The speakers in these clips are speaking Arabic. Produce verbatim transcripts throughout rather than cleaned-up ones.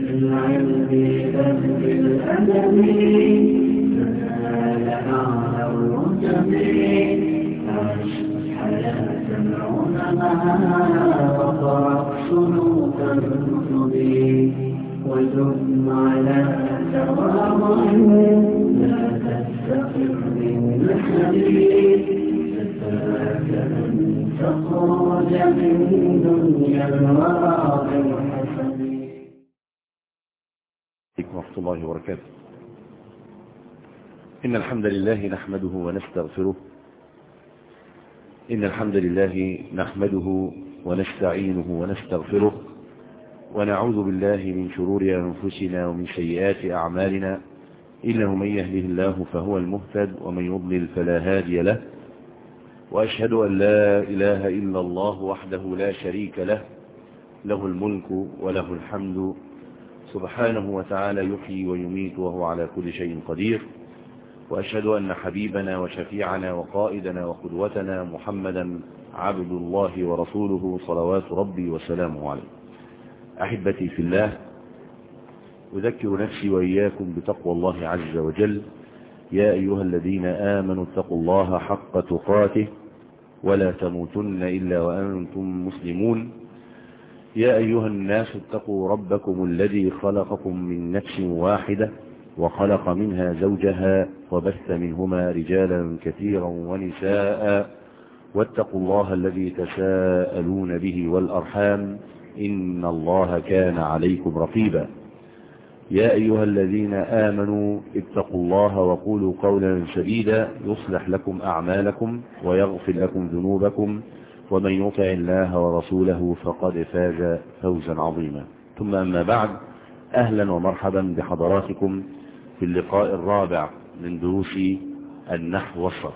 بالعلم بل بالأدب تنال أعلى الرتب عش حياة العلماء وقرأ صنوف الكتب وثم على تواضع لا تستقر من الحديث فتاك أن تخرج من دنيا الورى بالحسن. ورحمة الله وبركاته. إن الحمد لله نحمده ونستغفره إن الحمد لله نحمده ونستعينه ونستغفره ونعوذ بالله من شرور أنفسنا ومن سيئات أعمالنا إنه من يهده الله فهو المهتد ومن يضلل فلا هادي له وأشهد أن لا إله إلا الله وحده لا شريك له له الملك وله الحمد سبحانه وتعالى يحيي ويميت وهو على كل شيء قدير وأشهد أن حبيبنا وشفيعنا وقائدنا وقدوتنا محمدا عبد الله ورسوله صلوات ربي وسلامه عليه. أحبتي في الله، أذكر نفسي وإياكم بتقوى الله عز وجل. يا أيها الذين آمنوا اتقوا الله حق تقاته ولا تموتن إلا وأنتم مسلمون. يا أيها الناس اتقوا ربكم الذي خلقكم من نفس واحدة وخلق منها زوجها وبث منهما رجالا كثيرا ونساء واتقوا الله الذي تساءلون به والأرحام إن الله كان عليكم رقيبا. يا أيها الذين آمنوا اتقوا الله وقولوا قولا سديدا يصلح لكم أعمالكم ويغفر لكم ذنوبكم ومن يطع الله ورسوله فقد فاز فوزا عظيما. ثم أما بعد، أهلا ومرحبا بحضراتكم في اللقاء الرابع من دروس النحو والصرف.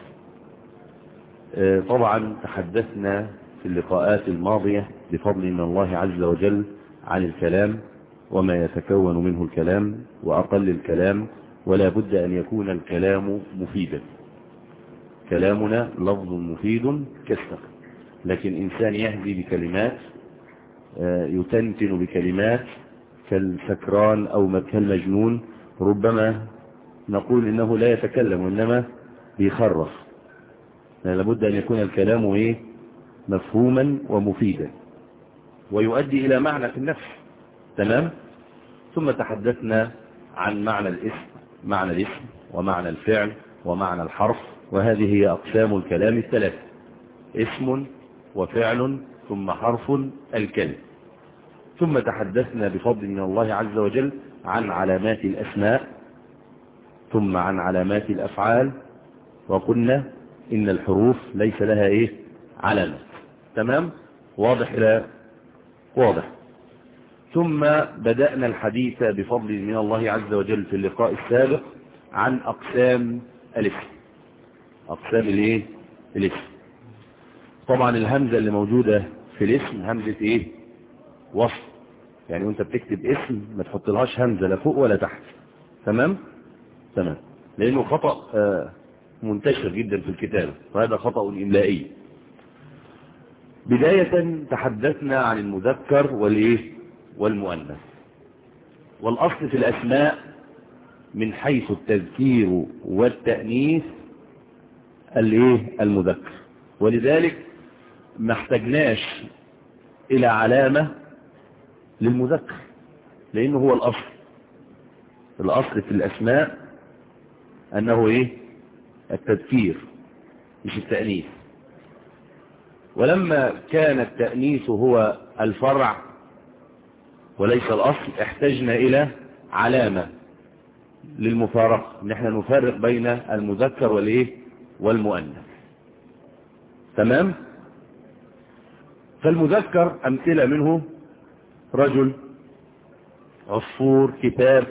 طبعا تحدثنا في اللقاءات الماضية بفضل من الله عز وجل عن الكلام وما يتكون منه الكلام وأقل الكلام، ولا بد أن يكون الكلام مفيدا. كلامنا لفظ مفيد كالسقف، لكن إنسان يهدي بكلمات يتنتن بكلمات كالسكران أو كالمجنون ربما نقول إنه لا يتكلم وإنما بيخرف. لابد أن يكون الكلام إيه؟ مفهوما ومفيدا ويؤدي إلى معنى في النفس. تمام. ثم تحدثنا عن معنى الاسم معنى الاسم ومعنى الفعل ومعنى الحرف، وهذه هي أقسام الكلام الثلاثة: اسم وفعل ثم حرف الكلم. ثم تحدثنا بفضل من الله عز وجل عن علامات الأسماء ثم عن علامات الأفعال، وقلنا إن الحروف ليس لها إيه؟ علامات. تمام. واضح إلى واضح. ثم بدأنا الحديث بفضل من الله عز وجل في اللقاء السابق عن أقسام الاسم. أقسام الإيه؟ الاسم. طبعا الهمزة اللي موجودة في الاسم همزة إيه؟ وصف. يعني وانت بتكتب اسم ما تحط لهاش همزة لا فوق ولا تحت. تمام؟ تمام. لأنه خطأ آه منتشر جدا في الكتابة، وهذا خطأ إملائي. بداية تحدثنا عن المذكر والإيه؟ والمؤنث. والأصل في الأسماء من حيث التذكير والتأنيث الإيه؟ المذكر، ولذلك ما احتجناش إلى علامة للمذكر لأنه هو الأصل. الأصل في الأسماء أنه إيه؟ التذكير مش التأنيث. ولما كان التأنيث هو الفرع وليس الأصل احتجنا إلى علامة للمفارقة، ان احنا نفرق بين المذكر والإيه؟ والمؤنث. تمام. فالمذكر أمثلة منه رجل، عصفور، كتاب.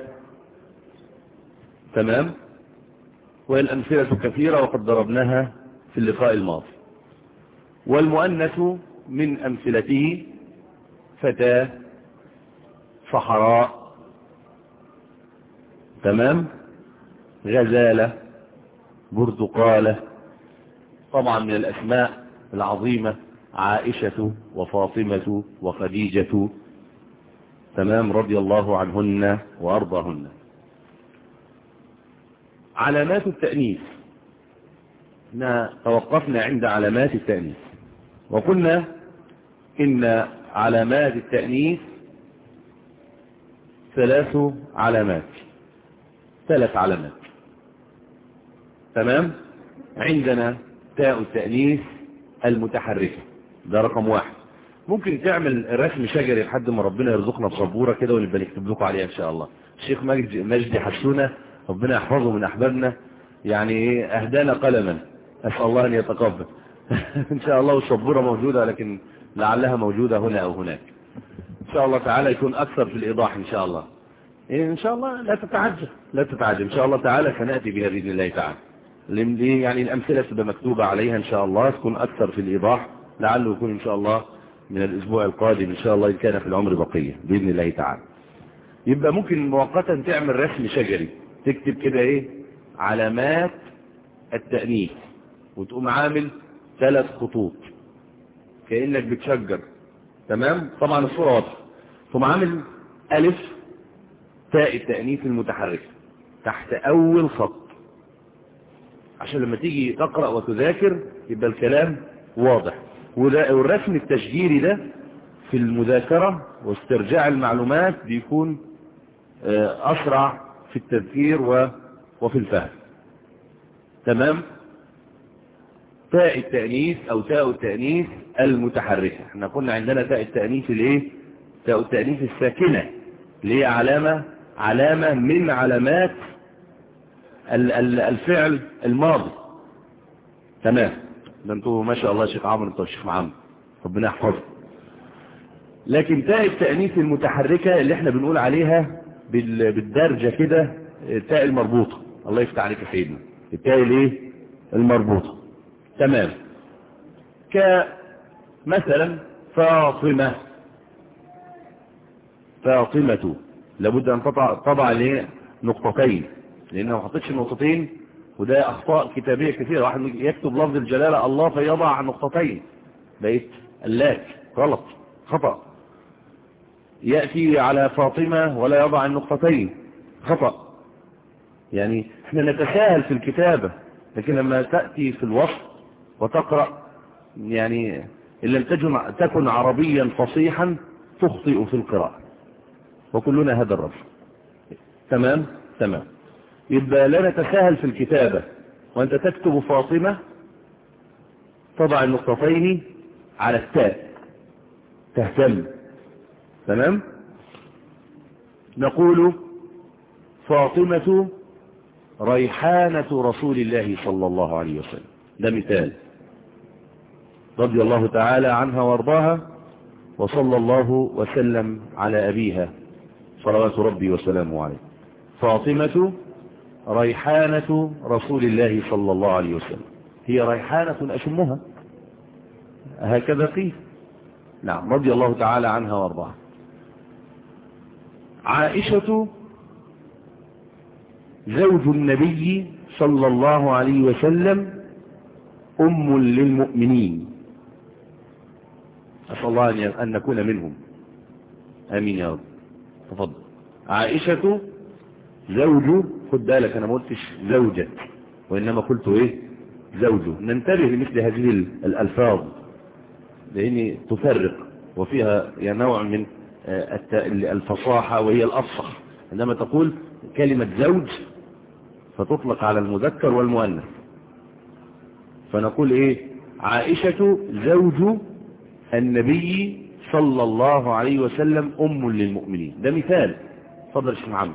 تمام. والأمثلة كثيرة وقد ضربناها في اللقاء الماضي. والمؤنث من أمثلته فتاة، صحراء. تمام. غزالة، برتقالة. طبعا من الأسماء العظيمة عائشة وفاطمة وخديجة. تمام، رضي الله عنهن وأرضاهن. علامات التأنيث، احنا توقفنا عند علامات التأنيث وقلنا إن علامات التأنيث ثلاث علامات ثلاث علامات تمام. عندنا تاء التأنيث المتحركة، ده رقم واحد. ممكن تعمل رسم شجري لحد ما ربنا يرزقنا بصبورة كده ونبقى نكتب لكم عليها إن شاء الله. الشيخ مجدي حسونة ربنا يحفظه من أحبابنا، يعني أهدانا قلما، أسأل الله أن يتقبل إن شاء الله. والصبورة موجودة لكن لعلها موجودة هنا أو هناك. إن شاء الله تعالى يكون أكثر في الإيضاح إن شاء الله. إن شاء الله لا تتعجل لا تتعجل إن شاء الله تعالى سنأتي بها بإذن الله تعالى. يعني الأمثلة تبقى مكتوبة عليها إن شاء الله، تكون أكثر في الإيضاح، لعله يكون إن شاء الله من الأسبوع القادم إن شاء الله إن كان في العمر بقية بإذن الله تعالى. يبقى ممكن مؤقتا تعمل رسم شجري، تكتب كده إيه علامات التأنيث، وتقوم عامل ثلاث خطوط كأنك بتشجر، تمام. طبعا الصورة واضحة. ثم عامل ألف تاء التأنيث المتحركة تحت أول خط، عشان لما تيجي تقرأ وتذاكر يبقى الكلام واضح. والرسم التشجيري ده في المذاكرة واسترجاع المعلومات بيكون أسرع في التذكير وفي الفهم، تمام. تاء التأنيث أو تاء التأنيث المتحركة، احنا قلنا عندنا تاء التأنيث الايه؟ تاء التأنيث الساكنة اللي هي علامة علامة من علامات الفعل الماضي، تمام. ده انتوا ما شاء الله شيخ عمرو، انتوا الشيخ محمد ربنا يحفظه. لكن تاء التأنيث المتحركة اللي احنا بنقول عليها بالدرجة كده التاء المربوطة، الله يفتح عليك يا سيدنا، التاء الايه المربوطة، تمام. كمثلا فاطمة، فاطمة لابد ان تضع تضع ليه نقطتين، لانه ما حطيتش نقطتين وده اخطاء كتابية كثيرة. واحد يكتب لفظ الجلالة الله فيضع نقطتين، بقيت اللات غلط خطأ. يأتي على فاطمة ولا يضع النقطتين، خطأ. يعني احنا نتساهل في الكتابة، لكن لما تأتي في الوصف وتقرأ يعني إن لم تكن عربيا فصيحا تخطئ في القراءة، وكلنا هذا الرجل، تمام تمام. يبقى لا نتساهل في الكتابة، وأنت تكتب فاطمة تضع النقطتين على التاء، تهتم، تمام. نقول فاطمة ريحانة رسول الله صلى الله عليه وسلم، ده مثال، رضي الله تعالى عنها وارضاها، وصلى الله وسلم على أبيها صلوات ربي وسلامه عليه. فاطمة ريحانة رسول الله صلى الله عليه وسلم، هي ريحانة أشمها، هكذا قيل، نعم، رضي الله تعالى عنها وارضاها. عائشة زوج النبي صلى الله عليه وسلم أم للمؤمنين، أسأل الله أن نكون منهم، آمين يا رب. تفضل. عائشة زوج، خد بالك أنا ما قلتش زوجة وإنما قلت إيه زوجه. ننتبه لمثل هذه الألفاظ لأن تفرق وفيها يعني نوع من الفصاحة وهي الأفصح. عندما تقول كلمة زوج فتطلق على المذكر والمؤنث، فنقول إيه عائشة زوج النبي صلى الله عليه وسلم أم للمؤمنين، ده مثال. تفضل يا شيخ محمد.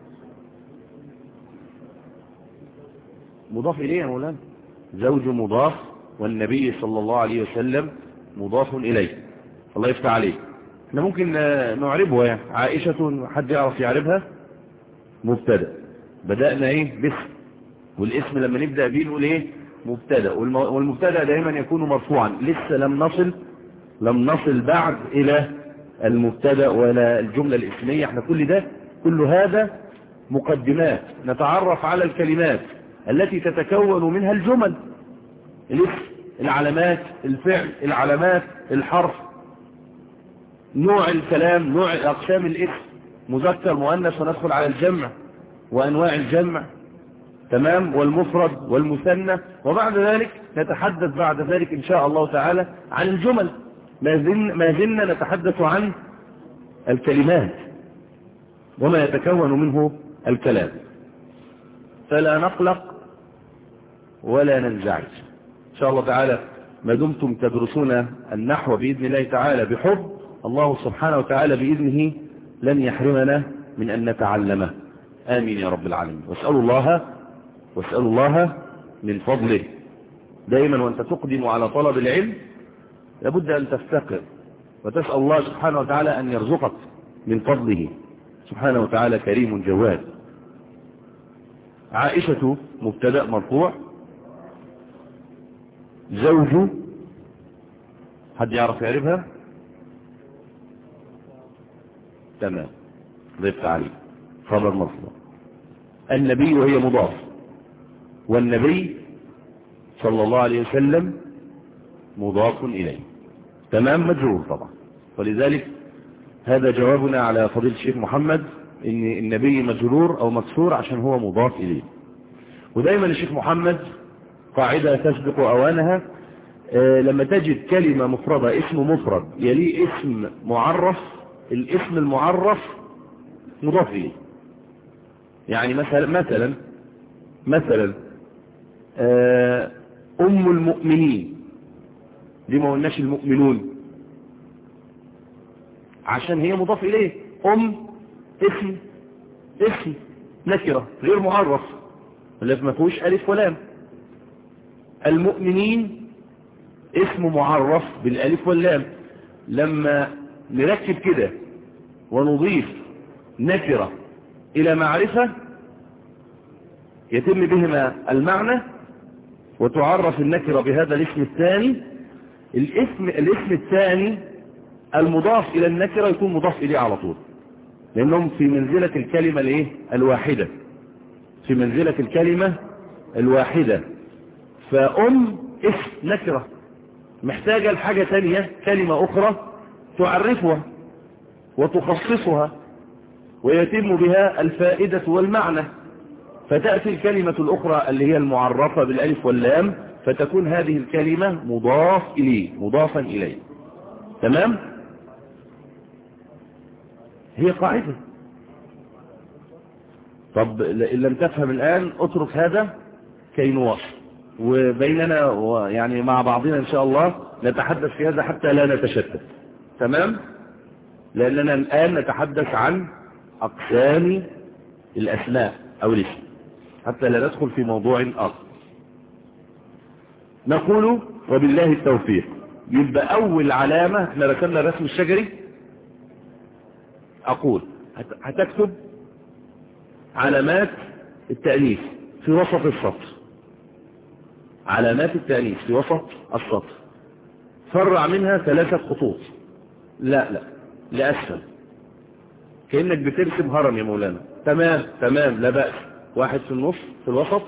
مضاف إليه يا مولانا، زوج مضاف والنبي صلى الله عليه وسلم مضاف إليه، الله يفتح عليه. احنا ممكن نعربها يعني عائشة، حد يعرف يعربها؟ مبتدا، بدأنا ايه باسم، والاسم لما نبدأ بيه نقول ايه مبتدا، والمبتدا دائما يكون مرفوعا، لسه لم نصل لم نصل بعد الى المبتدا ولا الجملة الاسمية. احنا كل ده كل هذا مقدمات نتعرف على الكلمات التي تتكون منها الجمل، الاسم، العلامات، الفعل، العلامات، الحرف. نوع الكلام، نوع أقسام الاسم، مذكر مؤنث، وندخل على الجمع وأنواع الجمع، تمام، والمفرد والمثنى. وبعد ذلك نتحدث بعد ذلك إن شاء الله تعالى عن الجمل. ما زلنا نتحدث عن الكلمات وما يتكون منه الكلام، فلا نقلق ولا ننزعج إن شاء الله تعالى. ما دمتم تدرسون النحو بإذن الله تعالى بحب، الله سبحانه وتعالى بإذنه لن يحرمنا من أن نتعلمه. آمين يا رب العالمين. واسألوا الله واسألوا الله من فضله. دائما وأنت تقدم على طلب العلم لابد أن تفتقر وتسأل الله سبحانه وتعالى أن يرزقك من فضله سبحانه وتعالى، كريم جواد. عائشة مبتدأ مرفوع، زوج، حد يعرف يعرفها؟ تمام، ضفت عليه خبر مرفوع. النبي وهي مضاف، والنبي صلى الله عليه وسلم مضاف إليه، تمام، مجرور طبعا. ولذلك هذا جوابنا على فضيلة الشيخ محمد ان النبي مجرور او مكسور عشان هو مضاف إليه. ودايما الشيخ محمد قاعدة تسبق أوانها، آه لما تجد كلمة مفردة، اسم مفرد يليه اسم معرف، الاسم المعرف مضاف إليه. يعني مثلا مثلا مثلا آه أم المؤمنين، دي ما قلناش المؤمنون عشان هي مضاف إليه. أم اسم اسم نكرة غير معرف الذي ما فيهوش ألف ولام. المؤمنين اسم معرف بالألف واللام. لما نركب كده ونضيف نكرة إلى معرفة يتم بهما المعنى، وتعرف النكرة بهذا الاسم الثاني. الاسم الاسم الثاني المضاف إلى النكرة يكون مضاف إليه على طول، لأنهم في منزلة الكلمة الايه الواحدة، في منزلة الكلمة الواحدة. فأم اسم نكرة محتاجة لحاجة تانية، كلمة أخرى تعرفها وتخصصها ويتم بها الفائدة والمعنى، فتأتي الكلمة الأخرى اللي هي المعرفة بالألف واللام، فتكون هذه الكلمة مضاف إليه، مضافا إليه، تمام. هي قاعدة. طب إن لم تفهم الآن اترك هذا كي نواصل، وبيننا ويعني مع بعضنا إن شاء الله نتحدث في هذا حتى لا نتشتت، تمام. لأننا الآن نتحدث عن أقسام الأسماء أو الاسم حتى لا ندخل في موضوع آخر. نقول وبالله التوفيق. يبقى أول علامة، احنا رسمنا الرسم الشجري، أقول هتكتب علامات التأنيث في وسط السطر، علامات التأنيث في وسط السطر، فرع منها ثلاثة خطوط، لا لا لأسفل، كأنك بترسم هرم يا مولانا، تمام تمام لا بأس. واحد في النص في الوسط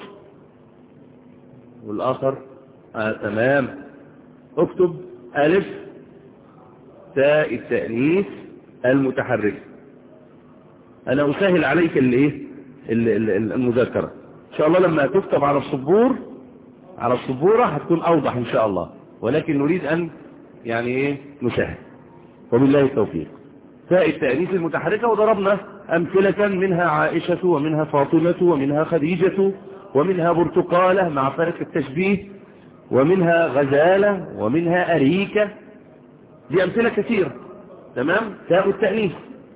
والآخر آه تمام. اكتب ألف تاء التأنيث المتحركة. أنا أسهل عليك الايه المذاكرة إن شاء الله. لما تكتب على السبور على السبورة هتكون أوضح إن شاء الله، ولكن نريد أن يعني إيه نسهل. وبالله التوفيق. تاء التأنيث المتحركة، وضربنا أمثلة منها عائشة ومنها فاطمة ومنها خديجة ومنها برتقالة مع فرق التشبيه، ومنها غزالة ومنها أريكة. دي أمثلة كثيرة، تمام. تاء التأنيث.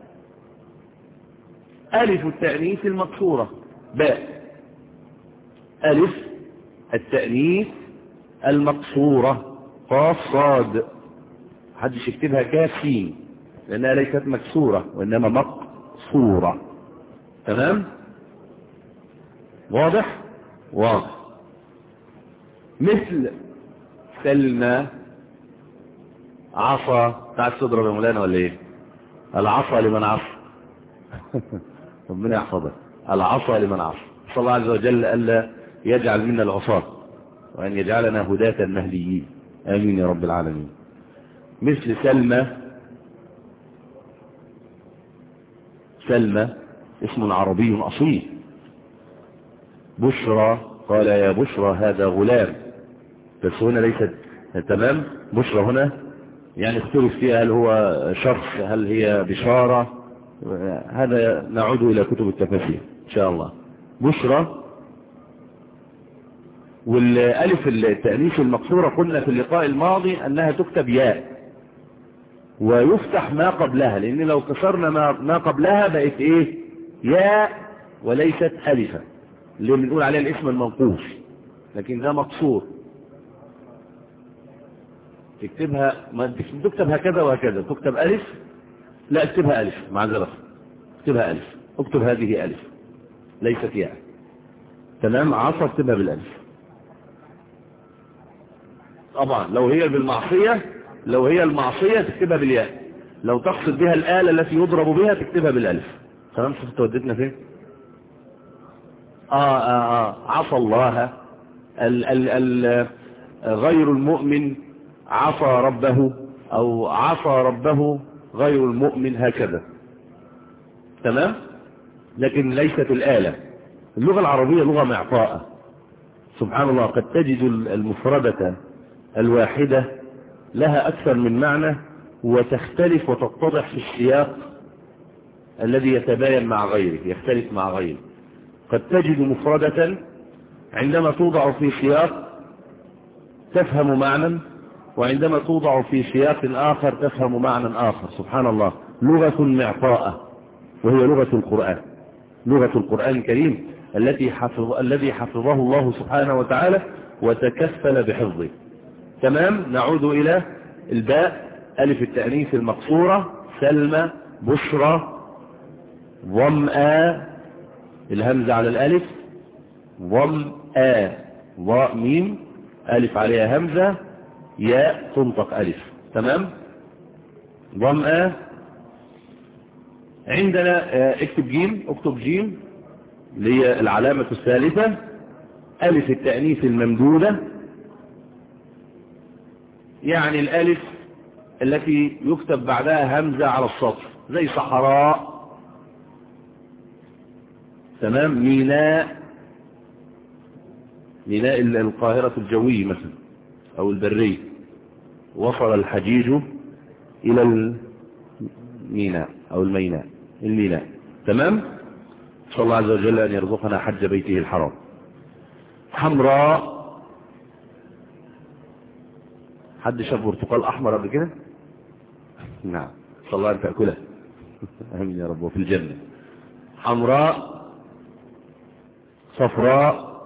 ألف التأنيث المكسورة باء. ألف التأنيث المكسورة قاف صاد، محدش يكتبها كاف سين لأنها ليست مكسورة وإنما مقصورة، تمام. واضح واضح. مثل سلمى عصا. تعال تضرب يا مولانا ولا ايه؟ العصا لمن عصى. ربنا يحفظك. العصا لمن عصى. صلى الله عز وجل ألا يجعل منا العصاة وأن يجعلنا هداة مهديين، آمين يا رب العالمين. مثل سلمى سلمى اسم عربي أصيل. بشرى قال يا بشرى هذا غلام، بس هنا ليست تمام. بشرى هنا يعني اختلف فيها هل هو شخص هل هي بشارة، هذا نعود إلى كتب التفاسير إن شاء الله. بشرى. والالف التأنيث المكسورة قلنا في اللقاء الماضي أنها تكتب ياء ويفتح ما قبلها، لأن لو كسرنا ما قبلها بقت إيه؟ ياء وليست ألفة، اللي بنقول عليها الاسم المنقوص، لكن ده مكسور. تكتبها ما تكتب هكذا وهكذا، تكتب ألف، لا اكتبها ألف معذرة، اكتبها ألف، اكتب هذه ألف ليست ياء. تمام. عصا اكتبها بالألف. طبعا لو هي بالمعصية، لو هي المعصية تكتبها بالياء، لو تقصد بها الآلة التي يضرب بها تكتبها بالألف. تمام. شفت ودتنا فين؟ آه آه آه عصى الله ال ال ال غير المؤمن عصى ربه، أو عصى ربه غير المؤمن، هكذا. تمام. لكن ليست الآلة. اللغة العربية لغة معطاءة سبحان الله، قد تجد المفردة الواحدة لها أكثر من معنى وتختلف وتتضح في السياق الذي يتباين مع غيره، يختلف مع غيره. قد تجد مفردة عندما توضع في سياق تفهم معنى، وعندما توضع في سياق آخر تفهم معنى آخر. سبحان الله، لغة معطاءة، وهي لغة القرآن، لغة القرآن الكريم التي حفظ الذي حفظه الله سبحانه وتعالى وتكفل بحفظه. تمام. نعود إلى الباء، ألف التأنيث المقصورة، سلمى، بشرى، ظمآ، الهمزة على الألف، ظمآ، ضاء ميم، ألف عليها همزة، ياء تنطق ألف. تمام. ظمآ. عندنا اكتب جيم، اكتب جيم اللي هي العلامة الثالثة، ألف التأنيث الممدودة، يعني الألف التي يكتب بعدها همزة على السطر، زي صحراء. تمام. ميناء، ميناء القاهرة الجوي مثلا أو البري، وصل الحجيج إلى الميناء أو الميناء، الميناء. تمام. نسأل الله عز وجل أن يرزقنا حج بيته الحرام. حمراء، حد شاف برتقال أحمر قبل كده؟ نعم، نسأل الله أن تأكله آمين يا رب، وفي الجنة. حمراء، صفراء،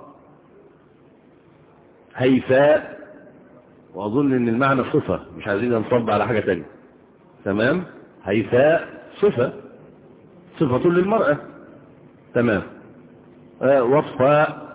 هيفاء، وأظن أن المعنى صفة، مش عايزين نصب على حاجة تانية. تمام. هيفاء صفة، صفة للمرأة. تمام. آه وصفاء،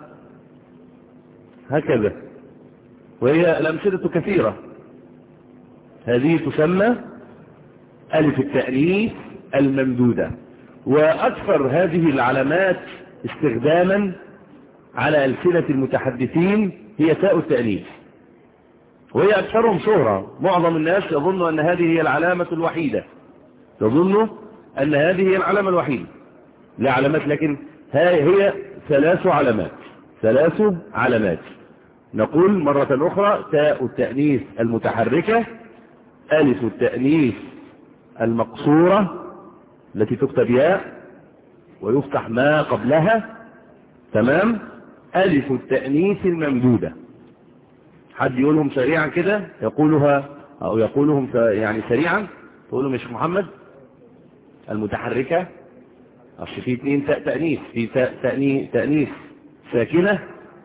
هكذا. وهي الأمثلة كثيرة. هذه تسمى ألف التأنيث الممدودة. وأكثر هذه العلامات استخداما على ألسنة المتحدثين هي تاء التأنيث، وهي أكثرهم شهرة. معظم الناس يظن أن هذه هي العلامة الوحيدة، يظن أن هذه هي العلامة الوحيدة، لا علامات، لكن هي ثلاث علامات، ثلاث علامات. نقول مرة أخرى: تاء التأنيث المتحركة، ألف التأنيث المقصورة التي تكتب ياء ويفتح ما قبلها. تمام. ألف التأنيث الممدودة. حد يقولهم سريعا كده، يقولها أو يقولهم يعني سريعا، تقولهم يا شيخ محمد. المتحركة، أصل في اثنين تاء تأنيث، في تاء تأنيث, تأنيث ساكنة.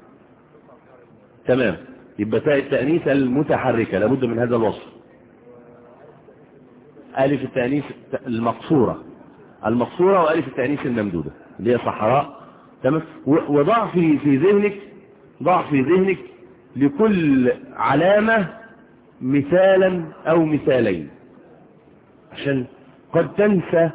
تمام. يبقى تاء التأنيث المتحركة لابد من هذا الوصف. ألف التأنيث المقصورة، المقصورة وألف التأنيث الممدودة اللي هي صحراء. تمام. وضع في في ذهنك، ضع في ذهنك لكل علامة مثالا أو مثالين، عشان قد تنسى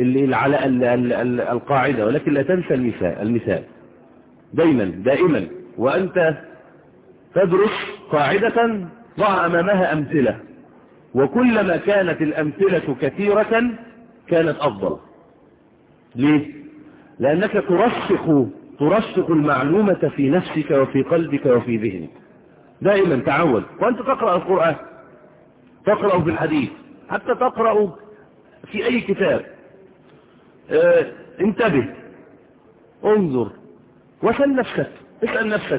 القاعدة ولكن لا تنسى المثال. المثال دايما دائما وأنت تدرس قاعدة ضع أمامها أمثلة، وكلما كانت الأمثلة كثيرة كانت أفضل. ليه؟ لأنك ترسخ ترسخ المعلومة في نفسك وفي قلبك وفي ذهنك دائما. تعود وأنت تقرأ القرآن، تقرأ في الحديث، حتى تقرأ في أي كتاب. اه انتبه، انظر، وسل نفسك، اسأل نفسك،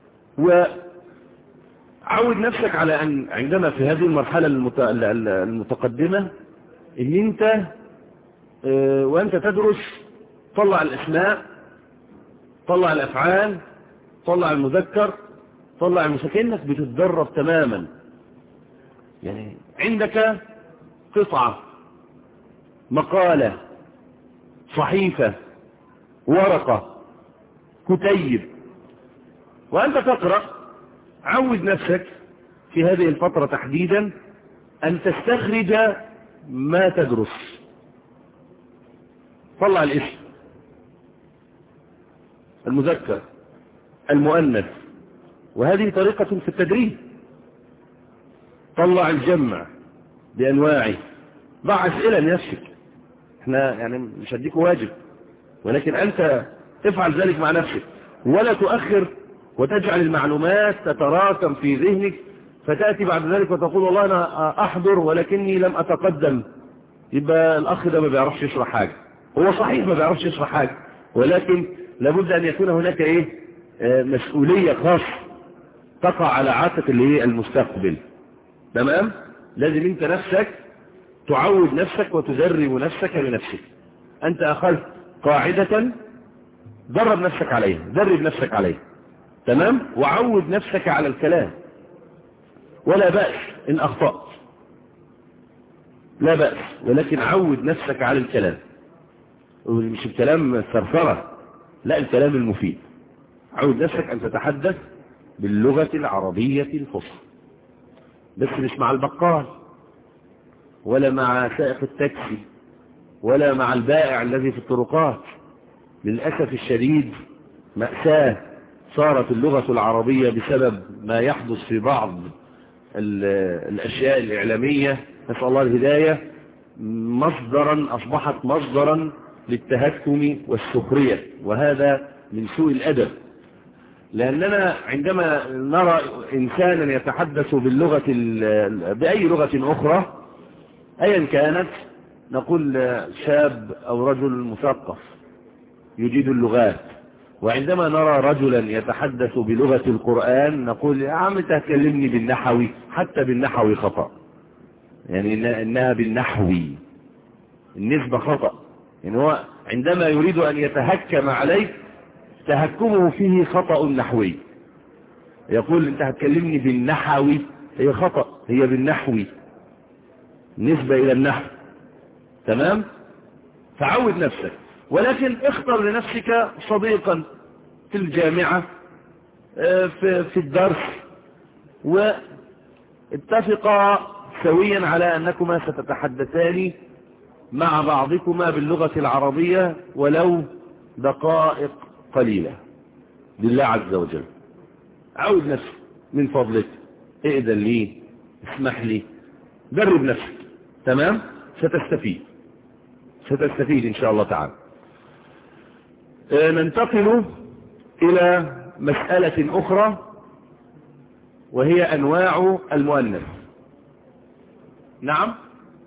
وعود نفسك على أن عندما في هذه المرحلة المتقدمة ان انت اه وانت تدرس طلع الاسماء، طلع الافعال، طلع المذكر، طلع المسكنك، بتتدرب تماما. يعني عندك قطعة، مقالة، صحيفة، ورقة، كتيب، وأنت تقرأ. عود نفسك في هذه الفترة تحديدا أن تستخرج ما تدرس. طلع الاسم، المذكر، المؤنث، وهذه طريقة في التدريب. طلع الجمع بأنواعه، ضع أسئلة لنفسك. احنا يعني مش هديك واجب، ولكن أنت افعل ذلك مع نفسك، ولا تؤخر وتجعل المعلومات تتراكم في ذهنك، فتأتي بعد ذلك وتقول والله أنا أحضر ولكني لم أتقدم. يبقى الأخ ده ما بيعرفش يشرح حاجة. هو صحيح ما بيعرفش يشرح حاجة، ولكن لابد أن يكون هناك إيه آه مسؤولية خاصة تقع على عاتق اللي هي المستقبل. تمام؟ لازم انت نفسك تعود نفسك وتدرب نفسك بنفسك. انت اخذت قاعدة، درب نفسك عليها، درب نفسك عليها. تمام؟ وعود نفسك على الكلام، ولا بأس ان اخطأت، لا بأس، ولكن عود نفسك على الكلام. مش الكلام الثرثرة، لا، الكلام المفيد. عود نفسك ان تتحدث باللغة العربية الفصحى، بس مش مع البقال، ولا مع سائق التاكسي، ولا مع البائع الذي في الطرقات. للأسف الشديد مأساة صارت اللغة العربية بسبب ما يحدث في بعض الأشياء الإعلامية، نسأل الله الهداية، مصدرا أصبحت مصدرا للتهكم والسخرية، وهذا من سوء الأدب. لأننا عندما نرى إنسانا يتحدث باللغة بأي لغة أخرى أيا كانت، نقول شاب أو رجل مثقف يجيد اللغات. وعندما نرى رجلا يتحدث بلغة القرآن نقول يا عم تكلمني بالنحوي، حتى بالنحوي خطأ، يعني إنها بالنحوي، النسبة خطأ. يعني هو عندما يريد أن يتهكم عليك تهكمه فيه خطأ نحوي، يقول انت هتكلمني بالنحوي، هي خطأ، هي بالنحوي، نسبة الى النحو. تمام؟ فعود نفسك، ولكن اختر لنفسك صديقا في الجامعة، في, في الدرس، واتفقا سويا على انكما ستتحدثان مع بعضكما باللغة العربية ولو دقائق قليلة لله عز وجل. عود نفسك من فضلك، اقدر لي، اسمح لي، درب نفسك. تمام؟ ستستفيد ستستفيد ان شاء الله تعالى. ننتقل الى مسألة اخرى، وهي انواع المؤنث. نعم،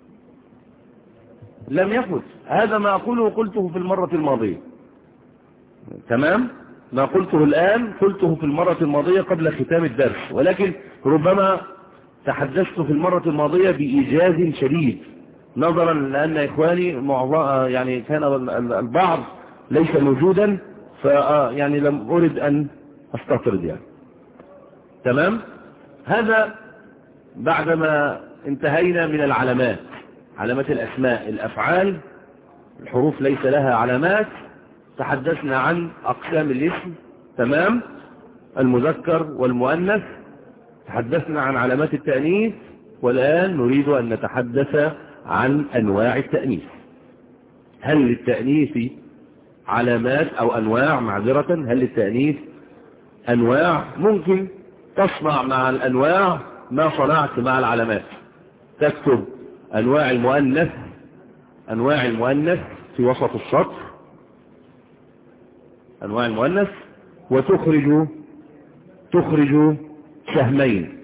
لم يفت هذا ما اقوله قلته في المرة الماضية. تمام؟ ما قلته الآن قلته في المرة الماضية قبل ختام الدرس، ولكن ربما تحدثت في المرة الماضية بإيجاز شديد، نظرا لأن إخواني معظم يعني كان البعض ليس موجودا، فيعني لم أرد أن أستطرد يعني. تمام؟ هذا بعدما انتهينا من العلامات، علامات الأسماء، الأفعال، الحروف ليس لها علامات. تحدثنا عن أقسام الاسم، تمام، المذكر والمؤنث. تحدثنا عن علامات التأنيث، والآن نريد أن نتحدث عن أنواع التأنيث. هل للتأنيث علامات أو أنواع؟ معذرة، هل للتأنيث أنواع؟ ممكن تصنع مع الأنواع ما صنعت مع العلامات. تكتب أنواع المؤنث، أنواع المؤنث في وسط السطر، أنواع المؤنث، وتخرج تخرج سهمين،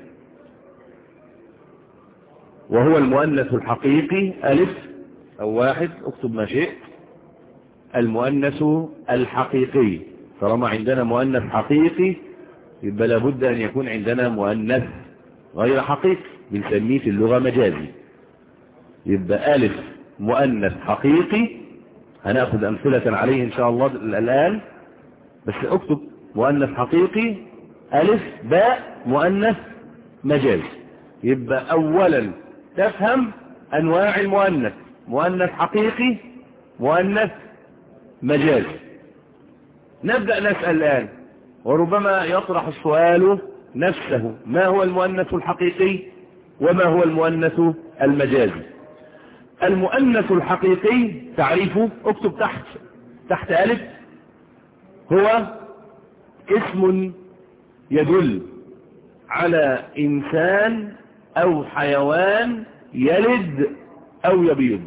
وهو المؤنث الحقيقي ألف أو واحد، اكتب ما شئت. المؤنث الحقيقي، طالما عندنا مؤنث حقيقي يبقى لابد أن يكون عندنا مؤنث غير حقيقي، بنسميه في اللغة مجازي. يبقى ألف مؤنث حقيقي، هنأخذ أمثلة عليه إن شاء الله الآن، بس اكتب مؤنث حقيقي ألف باء مؤنث مجازي. يبقى أولا تفهم أنواع المؤنث: مؤنث حقيقي، مؤنث مجازي. نبدأ نسأل الآن، وربما يطرح السؤال نفسه: ما هو المؤنث الحقيقي وما هو المؤنث المجازي؟ المؤنث الحقيقي تعريفه اكتب تحت تحت ألف: هو اسم يدل على إنسان أو حيوان يلد أو يبيض.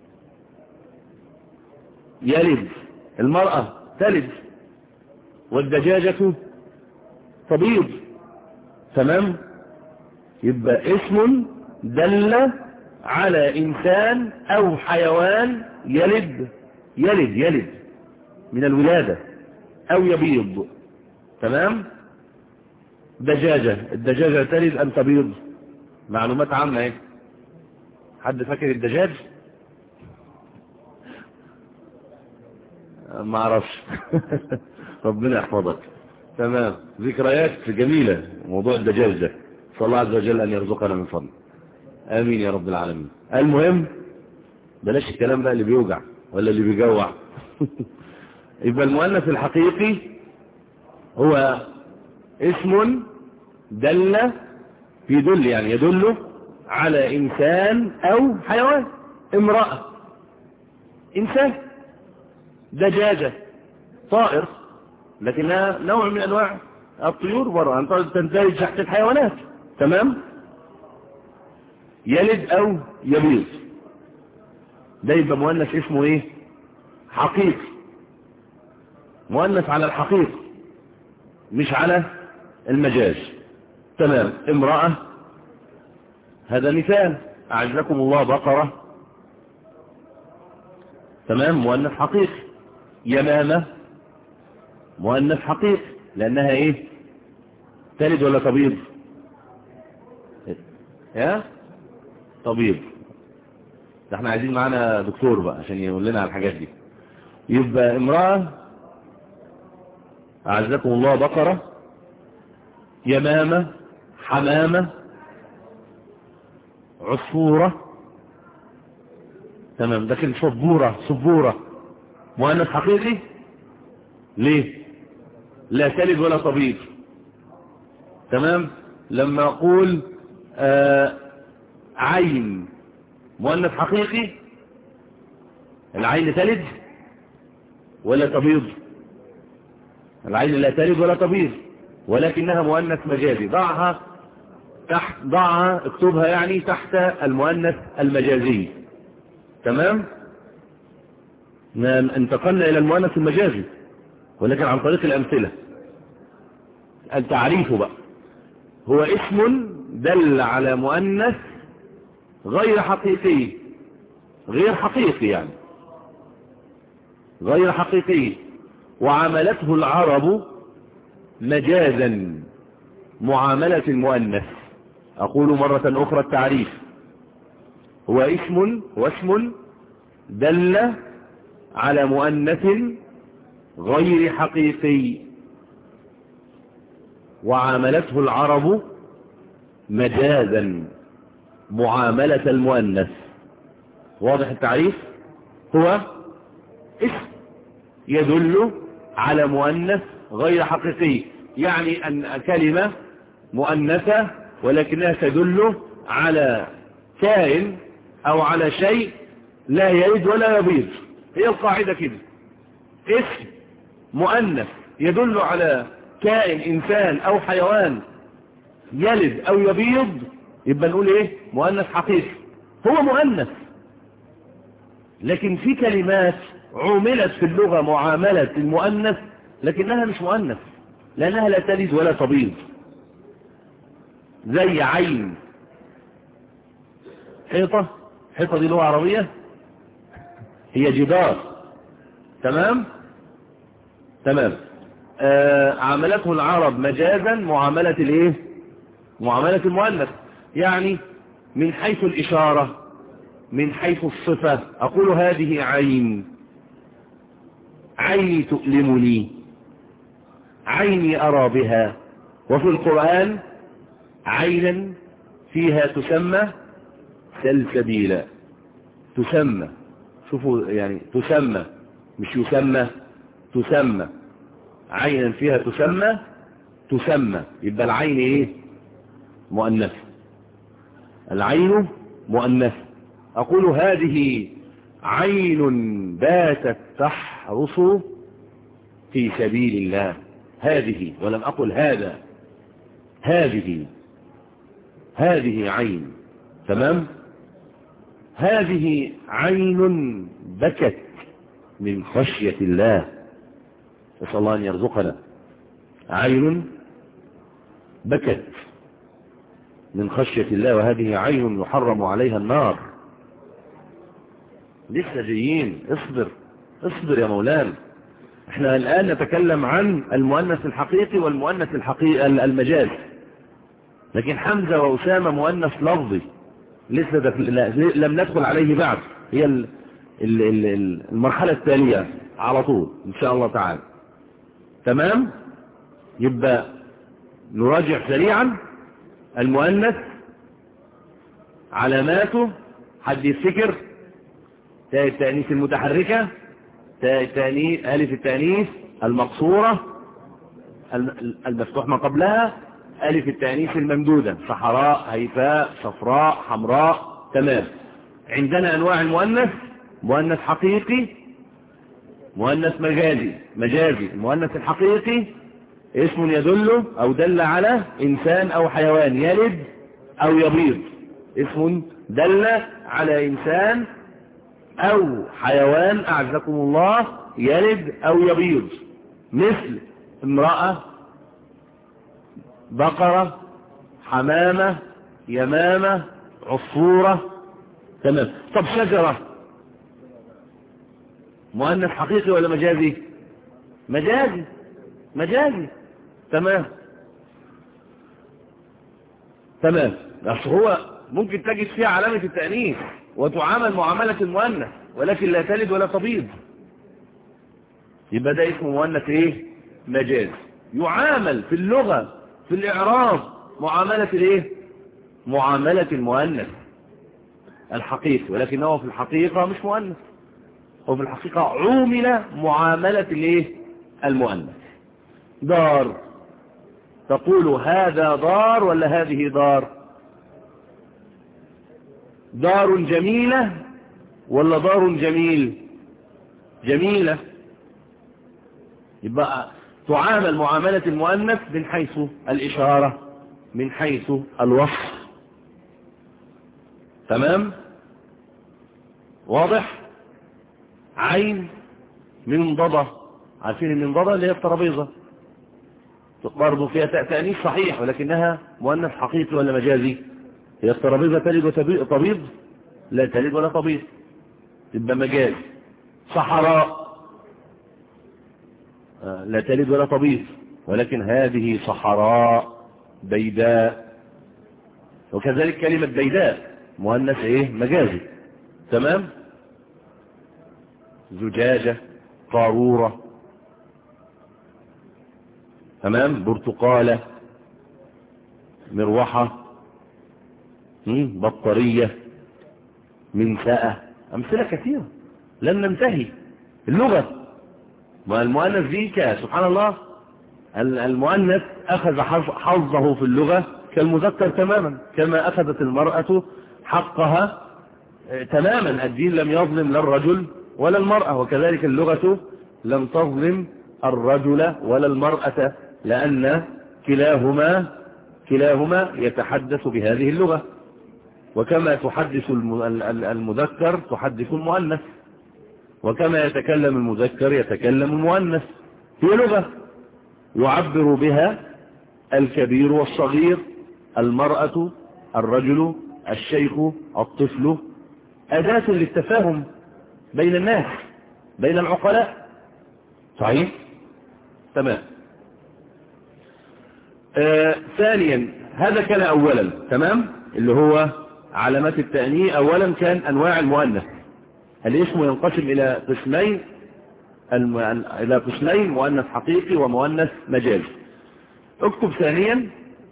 يلد، المرأة تلد، والدجاجة تبيض، تمام؟ يبقى اسم دل على إنسان أو حيوان يلد يلد يلد من الولادة أو يبيض، تمام؟ دجاجة، الدجاجة تلد أم تبيض؟ معلومات عامة ايه؟ حد فاكر الدجاج؟ ما اعرفش. ربنا يحفظك. تمام، ذكريات جميلة موضوع الدجاج ده، صلى الله عز وجل أن يرزقنا من فضله. آمين يا رب العالمين. المهم بلاش الكلام بقى اللي بيوجع ولا اللي بيجوع. يبقى المؤنث الحقيقي هو اسم دل، يدل يعني يدل على إنسان أو حيوان. امرأة إنسان، دجاجة طائر لكنها نوع من أنواع الطيور، برا تندرج تحت الحيوانات، تمام؟ يلد أو يبيض، ده يبقى مؤنث اسمه ايه؟ حقيقي، مؤنث على الحقيقة مش على المجاز، تمام؟ امرأة، هذا مثال، أعزكم الله بقرة، تمام؟ مؤنث حقيقي. يمامة مؤنث حقيقي لأنها ايه؟ تلد ولا تبيض؟ يا طبيب، ده احنا عايزين معانا دكتور بقى عشان يقول لنا على الحاجات دي. يبقى امرأة، أعزكم الله بقرة، يمامة، حمامة، عصفورة، تمام؟ لكن صبورة صبورة مؤنث حقيقي ليه؟ لا تلد ولا تبيض، تمام؟ لما أقول آه عين مؤنث حقيقي، العين تلد ولا تبيض؟ العين لا تلد ولا تبيض، ولكنها مؤنث مجازي. ضعها تحت، ضعها اكتبها يعني تحت المؤنث المجازي، تمام؟ انتقلنا الى المؤنث المجازي ولكن عن طريق الامثله. التعريف بقى: هو اسم دل على مؤنث غير حقيقي، غير حقيقي يعني غير حقيقي، وعاملته العرب مجازا معاملة المؤنث. أقول مرة أخرى التعريف: هو اسم هو اسم دل على مؤنث غير حقيقي، وعاملته العرب مجازا معاملة المؤنث. واضح التعريف؟ هو اسم يدل على مؤنث غير حقيقي، يعني أن كلمة مؤنثة ولكنها تدل على كائن أو على شيء لا يلد ولا يبيض. هي القاعدة كده، اسم مؤنث يدل على كائن إنسان أو حيوان يلد أو يبيض، يبقى نقول إيه؟ مؤنث حقيقي. هو مؤنث، لكن في كلمات عملت في اللغة معاملة المؤنث لكنها مش مؤنث لأنها لا تلد ولا تبيض. زي عين. حيطة، حيطة دي لغة عربية، هي جدار. تمام تمام. آه عاملته العرب مجازا معاملة الايه؟ معاملة المؤنث. يعني من حيث الإشارة، من حيث الصفة، أقول هذه عين، عيني تؤلمني، عيني أرى بها. وفي القرآن عينا فيها تسمى سلسبيلا، تسمى، شوفوا يعني تسمى مش يسمى، تسمى، عينا فيها تسمى تسمى. يبقى العين ايه؟ مؤنث، العين مؤنث. أقول هذه عين باتت تحرس في سبيل الله، هذه، ولم أقل هذا، هذه، هذه عين. تمام. هذه عين بكت من خشية الله، نسأل الله أن يرزقنا. عين بكت من خشية الله، وهذه عين يحرم عليها النار. لسه جايين، اصبر اصبر يا مولانا. احنا الآن نتكلم عن المؤنث الحقيقي والمؤنث الحقيقي المجاز، لكن حمزة وأسامة مؤنث لفظي لسه لم ندخل عليه بعد، هي ال ال ال المرحلة التالية على طول إن شاء الله تعالى. تمام. يبقى نراجع سريعا. المؤنث علاماته، حد يفتكر؟ تاء التأنيث المتحركة، تاء التأنيث، ألف التأنيث المقصورة المفتوح ما قبلها، ألف التأنيث الممدودة، صحراء، هيفاء، صفراء، حمراء. تمام. عندنا أنواع المؤنث: مؤنث حقيقي، مؤنث مجازي. مجازي المؤنث الحقيقي اسم يدل أو دل على إنسان أو حيوان يلد أو يبيض، اسم دل على إنسان أو حيوان أعزكم الله يلد أو يبيض، مثل امرأة، بقرة، حمامة، يمامة، عصفورة. تمام. طب شجرة مؤنث حقيقي ولا مجازي؟ مجازي، مجازي. تمام تمام. بس هو ممكن تجد فيها علامة التأنيث وتعامل معاملة المؤنث، ولكن لا تلد ولا تبيض، يبقى ده اسمه مؤنث ايه؟ مجازي. يعامل في اللغة في الإعراب معاملة الايه؟ معاملة المؤنث الحقيقي، ولكنه في الحقيقة مش مؤنث، هو في الحقيقة عومل معاملة الايه؟ المؤنث. دار، تقول هذا دار ولا هذه دار؟ دار جميلة ولا دار جميل؟ جميلة. يبقى تعامل معاملة المؤنث من حيث الإشارة، من حيث الوصف. تمام. واضح. عين، منضدة، عارفين المنضدة اللي هي الترابيزة، برضه فيها تأنيث صحيح، ولكنها مؤنث حقيقي ولا مجازي؟ هي الترابيزة تلد وتبيض؟ لا تلد ولا تبيض، تبقى مجاز. صحراء لا تلد ولا تبيض، ولكن هذه صحراء بيداء، وكذلك كلمة بيداء مؤنث ايه؟ مجازي. تمام. زجاجة، قارورة. تمام. برتقالة، مروحة، بطارية، منسأة. أمثلة كثيرة لن ننتهي. اللغة والمؤنث دي سبحان الله، المؤنث أخذ حظه في اللغة كالمذكر تماما، كما أخذت المرأة حقها تماما. الدين لم يظلم لا الرجل ولا المرأة، وكذلك اللغة لم تظلم الرجل ولا المرأة، لأن كلاهما كلاهما يتحدث بهذه اللغة، وكما تحدث المذكر تحدث المؤنث، وكما يتكلم المذكر يتكلم المؤنث. هي لغة يعبر بها الكبير والصغير، المرأة، الرجل، الشيخ، الطفل، أداة للتفاهم بين الناس، بين العقلاء. صحيح؟ تمام. آه ثانيا، هذا كان أولا، تمام، اللي هو علامات التأنيث. أولا كان أنواع المؤنث، الاسم ينقسم إلى قسمين، الم... إلى قسمين، مؤنث حقيقي ومؤنث مجازي. اكتب ثانيا،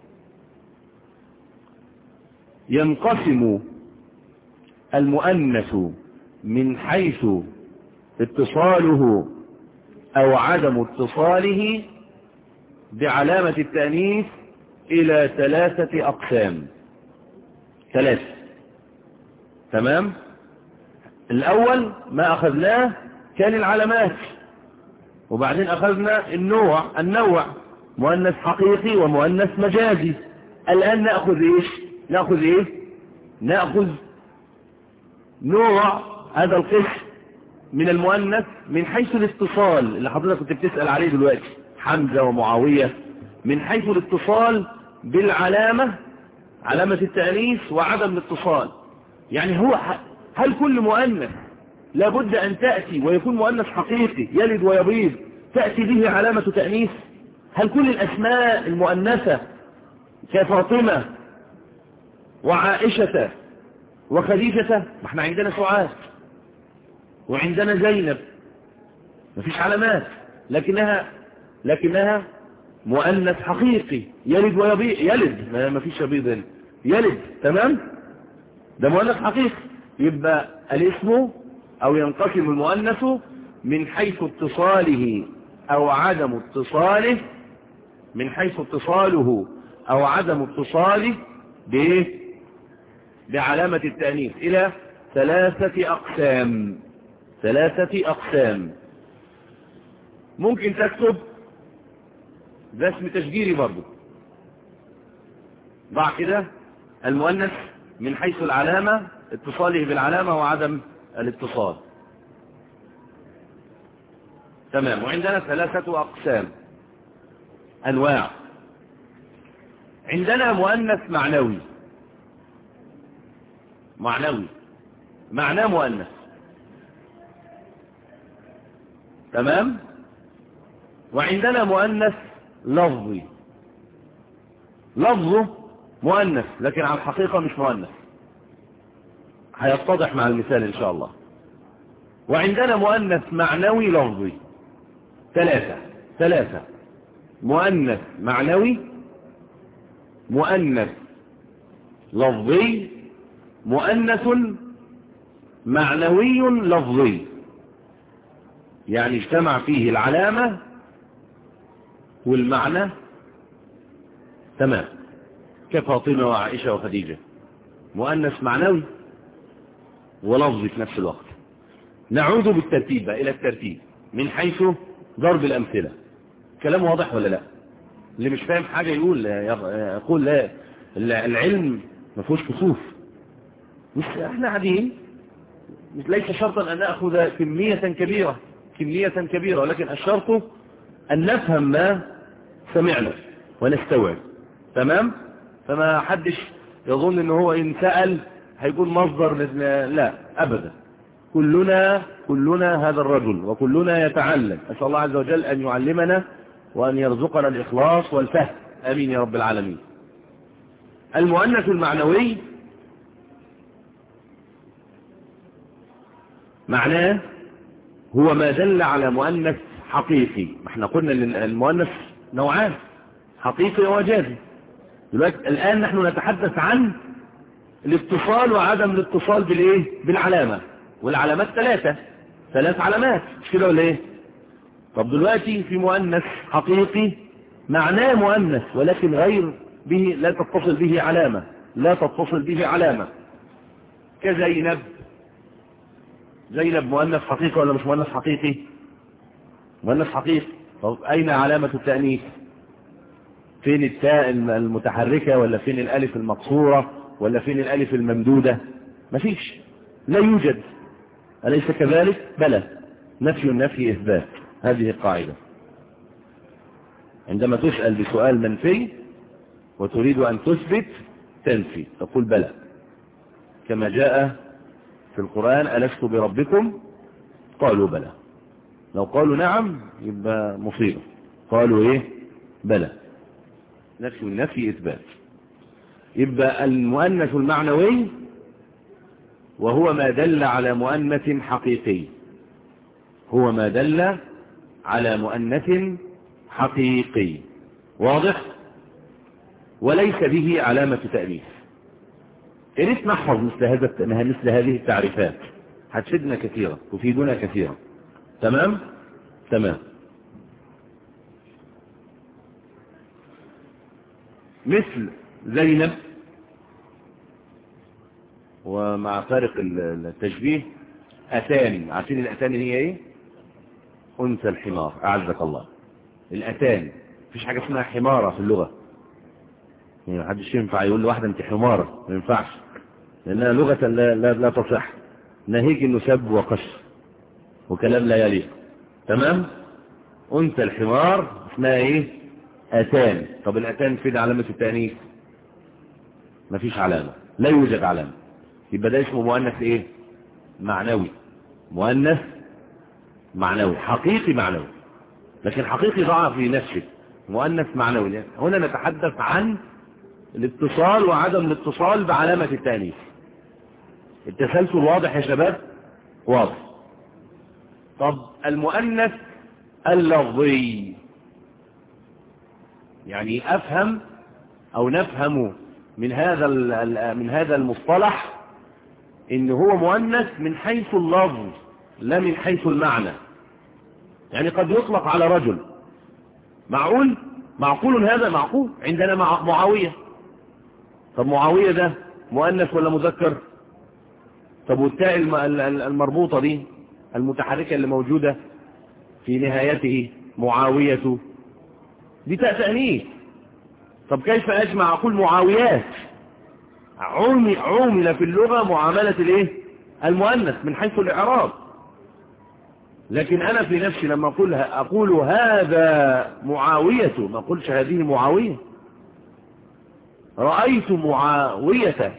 ينقسم المؤنث من حيث اتصاله أو عدم اتصاله بعلامة التأنيث إلى ثلاثة أقسام. ثلاثة، تمام. الأول ما أخذناه كان العلامات، وبعدين أخذنا النوع النوع مؤنث حقيقي ومؤنث مجازي. الآن نأخذ إيش نأخذ إيه نأخذ نوع هذا القسم من المؤنث من حيث الاتصال اللي حضرتك كنت بتسأل عليه دلوقتي، حمزة ومعاوية، من حيث الاتصال بالعلامة، علامة التأنيث، وعدم الاتصال. يعني هو هل كل مؤنث لابد أن تأتي ويكون مؤنث حقيقي يلد ويبيض تأتي به علامة تأنيث؟ هل كل الأسماء المؤنثة كفاطمة وعائشة وخديجة؟ ما احنا عندنا سعاد وعندنا زينب، مفيش علامات، لكنها لكنها مؤنث حقيقي يلد ويبيض، يلد ما فيش يبيض، يلد، تمام، ده مؤنث حقيقي. يبقى الاسم او ينقسم المؤنث من حيث اتصاله او عدم اتصاله من حيث اتصاله او عدم اتصاله بايه بعلامة التأنيث الى ثلاثة اقسام. ثلاثة اقسام. ممكن تكتب ده اسم تشجيري برضو، ضع كده المؤنث من حيث العلامة، اتصاله بالعلامة وعدم الاتصال، تمام. وعندنا ثلاثة أقسام، أنواع. عندنا مؤنث معنوي، معنوي معناه مؤنث، تمام. وعندنا مؤنث لفظي، لفظه مؤنث لكن على الحقيقة مش مؤنث، هيتضح مع المثال إن شاء الله. وعندنا مؤنث معنوي لفظي. ثلاثة ثلاثة مؤنث معنوي، مؤنث لفظي، مؤنث معنوي لفظي، يعني اجتمع فيه العلامة والمعنى، تمام، كفاطمة وعائشة وخديجة، مؤنث معنوي ولفظي في نفس الوقت. نعود بالترتيب إلى الترتيب من حيث ضرب الأمثلة. كلام واضح ولا لا؟ اللي مش فاهم حاجة يقول يقول لا، العلم ما فيهوش كسوف، مش احنا قاعدين، ليس شرطا أن نأخذ كمية كبيرة كمية كبيرة ولكن الشرط أن نفهم ما سمعنا ونستوعب، تمام. فما حدش يظن ان هو ان سأل هيكون مصدر، لا أبدا، كلنا كلنا هذا الرجل وكلنا يتعلم. أسأل الله عز وجل أن يعلمنا وأن يرزقنا الإخلاص والفهم، آمين يا رب العالمين. المؤنث المعنوي معناه هو ما دل على مؤنث حقيقي. ما احنا قلنا ان المؤنث نوعان، حقيقي ومجازي. دلوقتي الآن نحن نتحدث عن الاتصال وعدم الاتصال بالايه بالعلامة، والعلامات ثلاثة ثلاث علامات، مش كده ولا ايه؟ طب دلوقتي في مؤنث حقيقي معناه مؤنث ولكن غير به، لا تتصل به علامة لا تتصل به علامة كزينب. زينب مؤنث حقيقي ولا مش مؤنث حقيقي؟ مؤنث حقيقي. طب أين علامة التأنيث؟ فين التاء المتحركة ولا فين الألف المقصورة ولا فين الألف الممدودة؟ مفيش، لا يوجد. أليس كذلك؟ بلى، نفي النفي إثبات، هذه القاعدة. عندما تسأل بسؤال منفي وتريد أن تثبت تنفي تقول بلى، كما جاء في القرآن ألست بربكم قالوا بلى. لو قالوا نعم يبقى مصيبة، قالوا ايه بلى، نفي والنفي إثبات. يبقى المؤنث المعنوي وهو ما دل على مؤنث حقيقي، هو ما دل على مؤنث حقيقي واضح، وليس به علامة تأنيث. إريد نحفظ مثل هذا مثل هذه التعريفات هتفيدنا كثيرا تفيدنا كثيرا. تمام تمام. مثل زينب، ومع فارق التشبيه أتان، عارفين الأتان هي ايه؟ أنثى الحمار، أعزك الله. الأتان مفيش حاجة اسمها حمارة في اللغة، يعني محدش ينفع يقول لواحدة انت حمارة، ما ينفعش، لأنها لغة لا, لا, لا تصح، ناهيك انه سب وقش وكلام لا يليق. تمام. أنثى الحمار اسمها ايه؟ أتان. طب الأتان فين علامة التأنيث؟ مفيش علامة، لا يوجد علامة. يبقى ده اسمه مؤنث ايه؟ معنوي. مؤنث معنوي، حقيقي معنوي، لكن حقيقي ضعف في نفسه، مؤنث معنوي. هنا نتحدث عن الاتصال وعدم الاتصال بعلامة التأنيث. التسلسل واضح يا شباب؟ واضح. طب المؤنث اللفظي، يعني افهم او نفهم من هذا من هذا المصطلح ان هو مؤنث من حيث اللفظ لا من حيث المعنى. يعني قد يطلق على رجل، معقول معقول هذا معقول عندنا مع معاوية. طب معاوية ده مؤنث ولا مذكر؟ طب والتاء المربوطة دي المتحركة اللي موجودة في نهايته معاوية دي تاء تأنيث. طب كيف أجمع أقول معاويات؟ عمل في اللغة معاملة الايه؟ المؤنث من حيث الإعراب. لكن أنا في نفسي لما أقول أقول هذا معاوية، ما أقولش هذه معاوية. رأيت معاوية،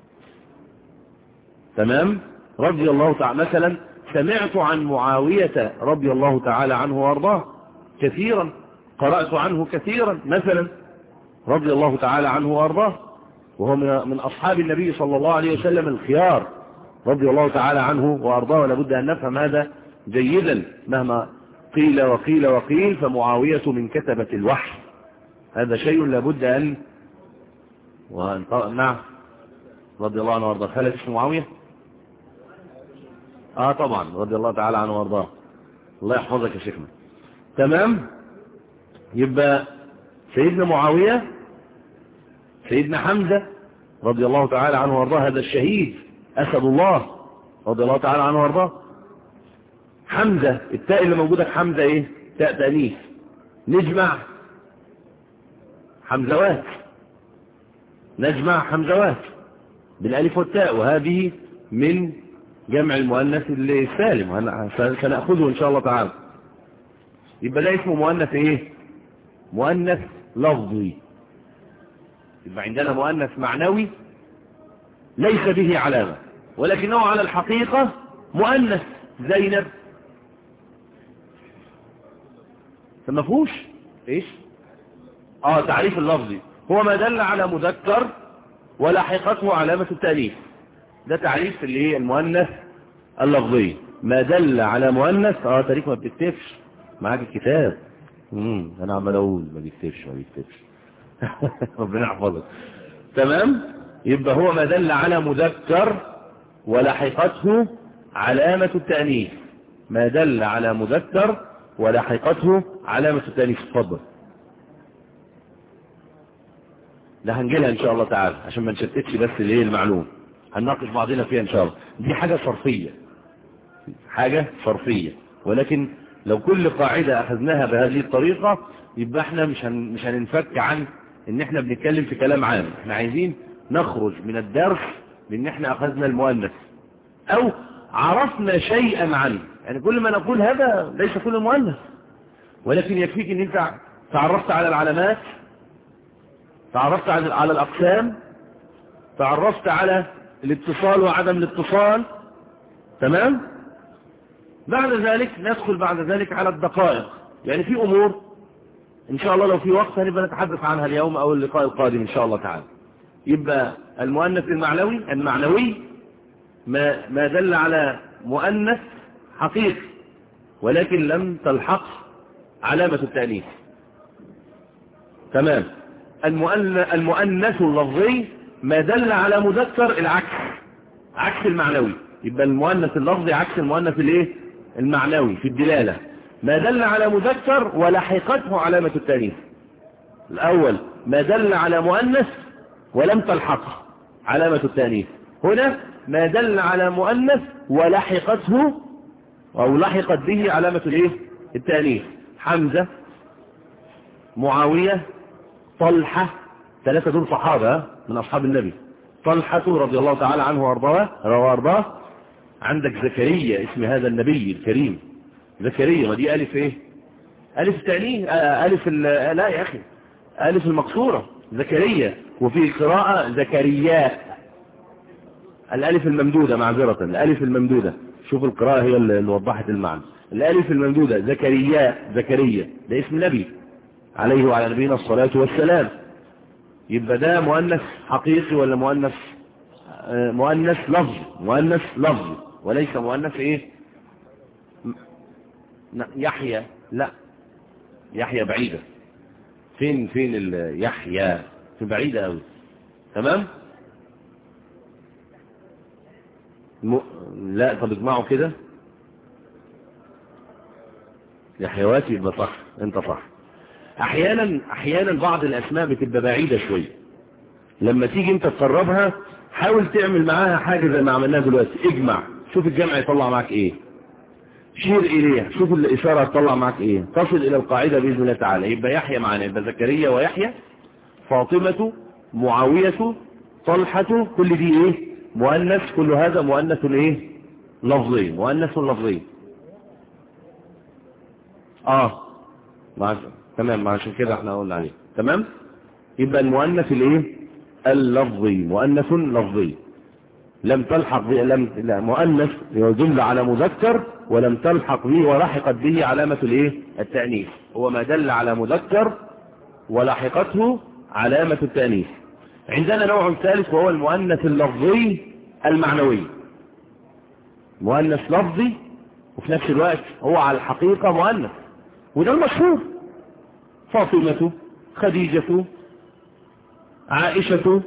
تمام، رضي الله تعالى، مثلا سمعت عن معاوية رضي الله تعالى عنه وارضاه كثيرا، قرأت عنه كثيرا مثلا رضي الله تعالى عنه وارضاه، وهو من أصحاب النبي صلى الله عليه وسلم الخيار رضي الله تعالى عنه وارضاه. ولا بد أن نفهم هذا جيدا، مهما قيل وقيل وقيل فمعاوية من كتبة الوحي، هذا شيء لابد أن نعم رضي الله عنه وارضاه. خالد اسمه معاوية؟ اه طبعا رضي الله تعالى عنه وارضاه، الله يحفظك يا شيخنا. تمام. يبقى سيدنا معاوية، سيدنا حمزة رضي الله تعالى عنه وارضاه، هذا الشهيد أسد الله رضي الله تعالى عنه وارضاه. حمزة، التاء اللي موجودة في حمزة ايه؟ تاء تأنيث، نجمع حمزوات، نجمع حمزوات بالالف والتاء، وهذه من جمع المؤنث السالم سنأخذه ان شاء الله تعالى. يبقى ده اسمه مؤنث ايه؟ مؤنث لفظي. يبقى عندنا مؤنث معنوي ليس به علامة، ولكنه على الحقيقة مؤنث. زينب فما فيهوش ايش؟ اه تعريف اللفظي هو ما دل على مذكر ولاحقته علامة التأنيث، ده تعريف اللي هي المؤنث اللفظي. ما دل على مؤنث، اه تاريخ ما بتكتبش معاك الكتاب، امم انا عمال اقول ما بيكتبش ما بيكتبش ربنا يحفظك. تمام. يبقى هو ما دل على مذكر ولاحقته علامة التأنيث، ما دل على مذكر ولاحقته علامة التأنيث. اتفضل، ده هنجيلها ان شاء الله تعالى عشان ما نشتتش بس الايه المعلوم، هنناقش بعضنا فيها ان شاء الله. دي حاجة صرفية، حاجة صرفية، ولكن لو كل قاعدة اخذناها بهذه الطريقة يبقى احنا مش هن مش هننفك عن ان احنا بنتكلم في كلام عام. احنا عايزين نخرج من الدرس بان احنا اخذنا المؤنث او عرفنا شيئا عنه. يعني كل ما نقول هذا ليس كل المؤنث، ولكن يكفيك ان انت تعرفت على العلامات، تعرفت على الأقسام، تعرفت على الاتصال وعدم الاتصال. تمام. بعد ذلك ندخل بعد ذلك على الدقائق. يعني في أمور إن شاء الله لو في وقت هنبقى نتحدث عنها اليوم أو اللقاء القادم إن شاء الله تعالى. يبقى المؤنث المعنوي المعنوي ما, ما دل على مؤنث حقيقي ولكن لم تلحق علامة التأنيث. تمام. المؤنث اللفظي ما دل على مذكر العكس، عكس المعنوي. يبقى المؤنث اللفظي عكس المؤنث الايه المعنوي في الدلالة. ما دل على مذكر ولحقته علامة التأنيث. الأول ما دل على مؤنث ولم تلحقه علامة التأنيث. هنا ما دل على مؤنث ولحقته أو لحقت به علامة الايه التأنيث. حمزة، معاوية، طلحة، ثلاثة دول صحابة من أصحاب النبي. طلحة رضي الله تعالى عنه وارضاه. عندك زكريا اسم هذا النبي الكريم زكريا، ودي ألف ايه ألف التأنيث، ألف لا يا أخي ألف المقصورة زكريا، وفي قراءة زكرياء الألف الممدودة معذرة الألف الممدودة. شوف القراءة هي اللي وضحت المعنى. الألف الممدودة زكرياء زكريا ده اسم نبي عليه وعلى نبينا الصلاة والسلام. يبقى ده مؤنث حقيقي ولا مؤنث آه مؤنث لفظ مؤنث لفظ وليس مؤنث ايه يحيى. لا يحيى بعيدة. فين فين يحيى في بعيدة قوي. تمام. م... لا طب اجمعوا كده يحيواتي يبقى صح انت صح. احيانا احيانا بعض الاسماء بتبقى بعيدة شوية، لما تيجي انت تقربها حاول تعمل معاها حاجة زي ما عملناها دلوقتي. اجمع شوف الجمع يطلع معاك ايه، شير اليه شوف الاشارة تطلع معاك ايه، تصل الى القاعدة باذن الله تعالى. يبقى يحيى معانا، يبقى زكريا ويحيى، فاطمة، معاوية، طلحة، كل دي ايه مؤنث. كل هذا مؤنث ايه لفظي مؤنث لفظي. اه مع... تمام عشان كده احنا قلنا عليه. تمام. يبقى المؤنث الايه اللفظي مؤنث لفظي لم تلحق به لم لا مؤنث يدل على مذكر ولم تلحق به ولحقت به علامة الايه التأنيث. هو ما دل على مذكر ولحقته علامة التأنيث. عندنا نوع ثالث وهو المؤنث اللفظي المعنوي. مؤنث لفظي وفي نفس الوقت هو على الحقيقة مؤنث، وده المشهور. فاطمة، خديجة، عائشة.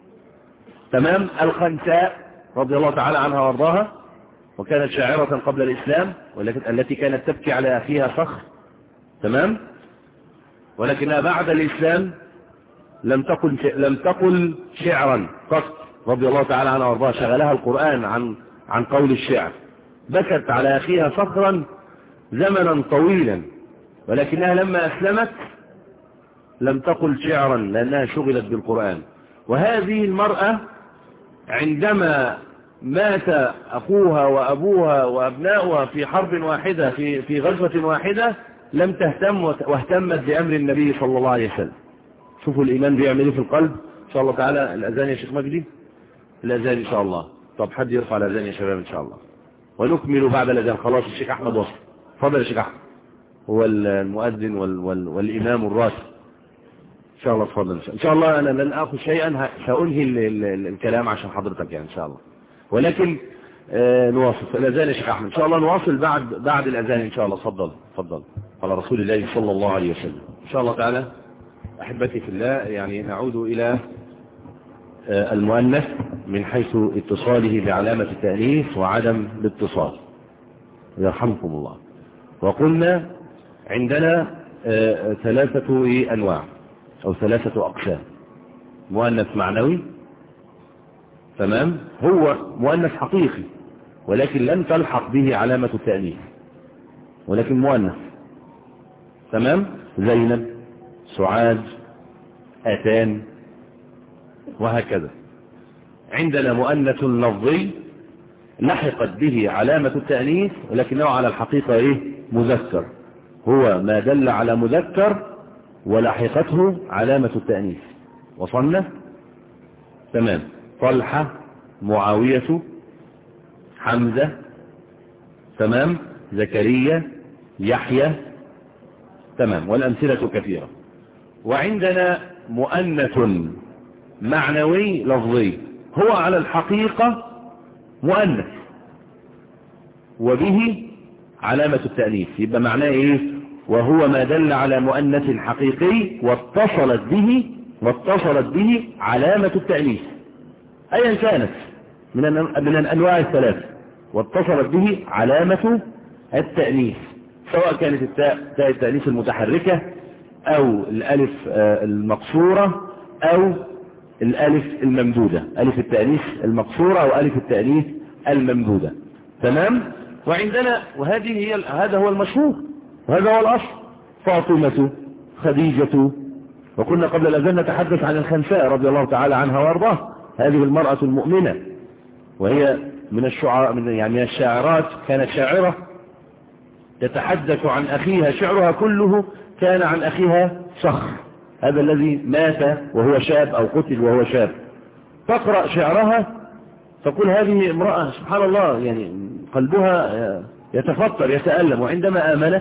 تمام. الخنساء رضي الله تعالى عنها وارضاها، وكانت شاعرة قبل الإسلام ولكن التي كانت تبكي على أخيها صخر. تمام. ولكنها بعد الإسلام لم تقل لم تقل شعرا قط رضي الله تعالى عنها وارضاها. شغلها القرآن عن عن قول الشعر. بكت على أخيها صخرا زمنا طويلا، ولكنها لما أسلمت لم تقل شعرا لأنها شغلت بالقرآن. وهذه المرأة عندما مات أخوها وأبوها وأبناؤها في حرب واحدة في في غزوة واحدة لم تهتم واهتمت بأمر النبي صلى الله عليه وسلم. شوفوا الإيمان بيعمل ايه في القلب. إن شاء الله تعالى الأذان يا شيخ مجدي، الأذان إن شاء الله. طب حد يرفع الأذان يا شباب إن شاء الله، ونكمل بعد الأذان. خلاص الشيخ أحمد وصل. تفضل يا شيخ أحمد، هو المؤذن وال وال والإمام الراتب. إن شاء الله تفضل. إن شاء الله أنا لن أخذ شيئا، سأنهي ال ال الكلام عشان حضرتك يعني إن شاء الله. ولكن آه نواصل الأذان يا شيخ أحمد إن شاء الله. نواصل بعد بعد الأذان إن شاء الله. تفضل تفضل على رسول الله صلى الله عليه وسلم. إن شاء الله تعالى أحبتي في الله، يعني نعود إلى آه المؤنث من حيث اتصاله بعلامة التأنيث وعدم الاتصال يرحمكم الله. وقلنا عندنا آه ثلاثة أنواع أو ثلاثة أقسام. مؤنث معنوي، تمام، هو مؤنث حقيقي ولكن لم تلحق به علامة التأنيث ولكن مؤنث. تمام. زينب، سعاد، آتان، وهكذا. عندنا مؤنث لفظي لحقت به علامة التأنيث ولكنه على الحقيقة ايه مذكر. هو ما دل على مذكر ولحقته علامة التأنيث. وصلنا؟ تمام. طلحة، معاوية، حمزة، تمام، زكريا، يحيى، تمام، والأمثلة كثيرة. وعندنا مؤنث معنوي لفظي، هو على الحقيقة مؤنث وبه علامة التأنيث، يبقى معناه ايه؟ وهو ما دل على مؤنث حقيقي واتصلت به واتصلت به علامة التأنيث ايا كانت من من الانواع الثلاث، واتصلت به علامة التأنيث، سواء كانت التاء تاء التأنيث المتحركة او الالف المقصورة او الالف الممدودة، الف التأنيث المقصورة او الف التأنيث الممدودة. تمام. وعندنا وهذه هي هذا هو المشهور وهذا هو الاصل، فاطمة، خديجة. وكنا قبل الأذان نتحدث عن الخنساء رضي الله تعالى عنها وارضاها، هذه المرأة المؤمنة، وهي من الشعراء من يعني من الشاعرات، كانت شاعرة تتحدث عن أخيها، شعرها كله كان عن أخيها صخر، هذا الذي مات وهو شاب أو قتل وهو شاب. تقرأ شعرها تقول هذه امرأة سبحان الله، يعني قلبها يتفطر يتألم، وعندما آمنت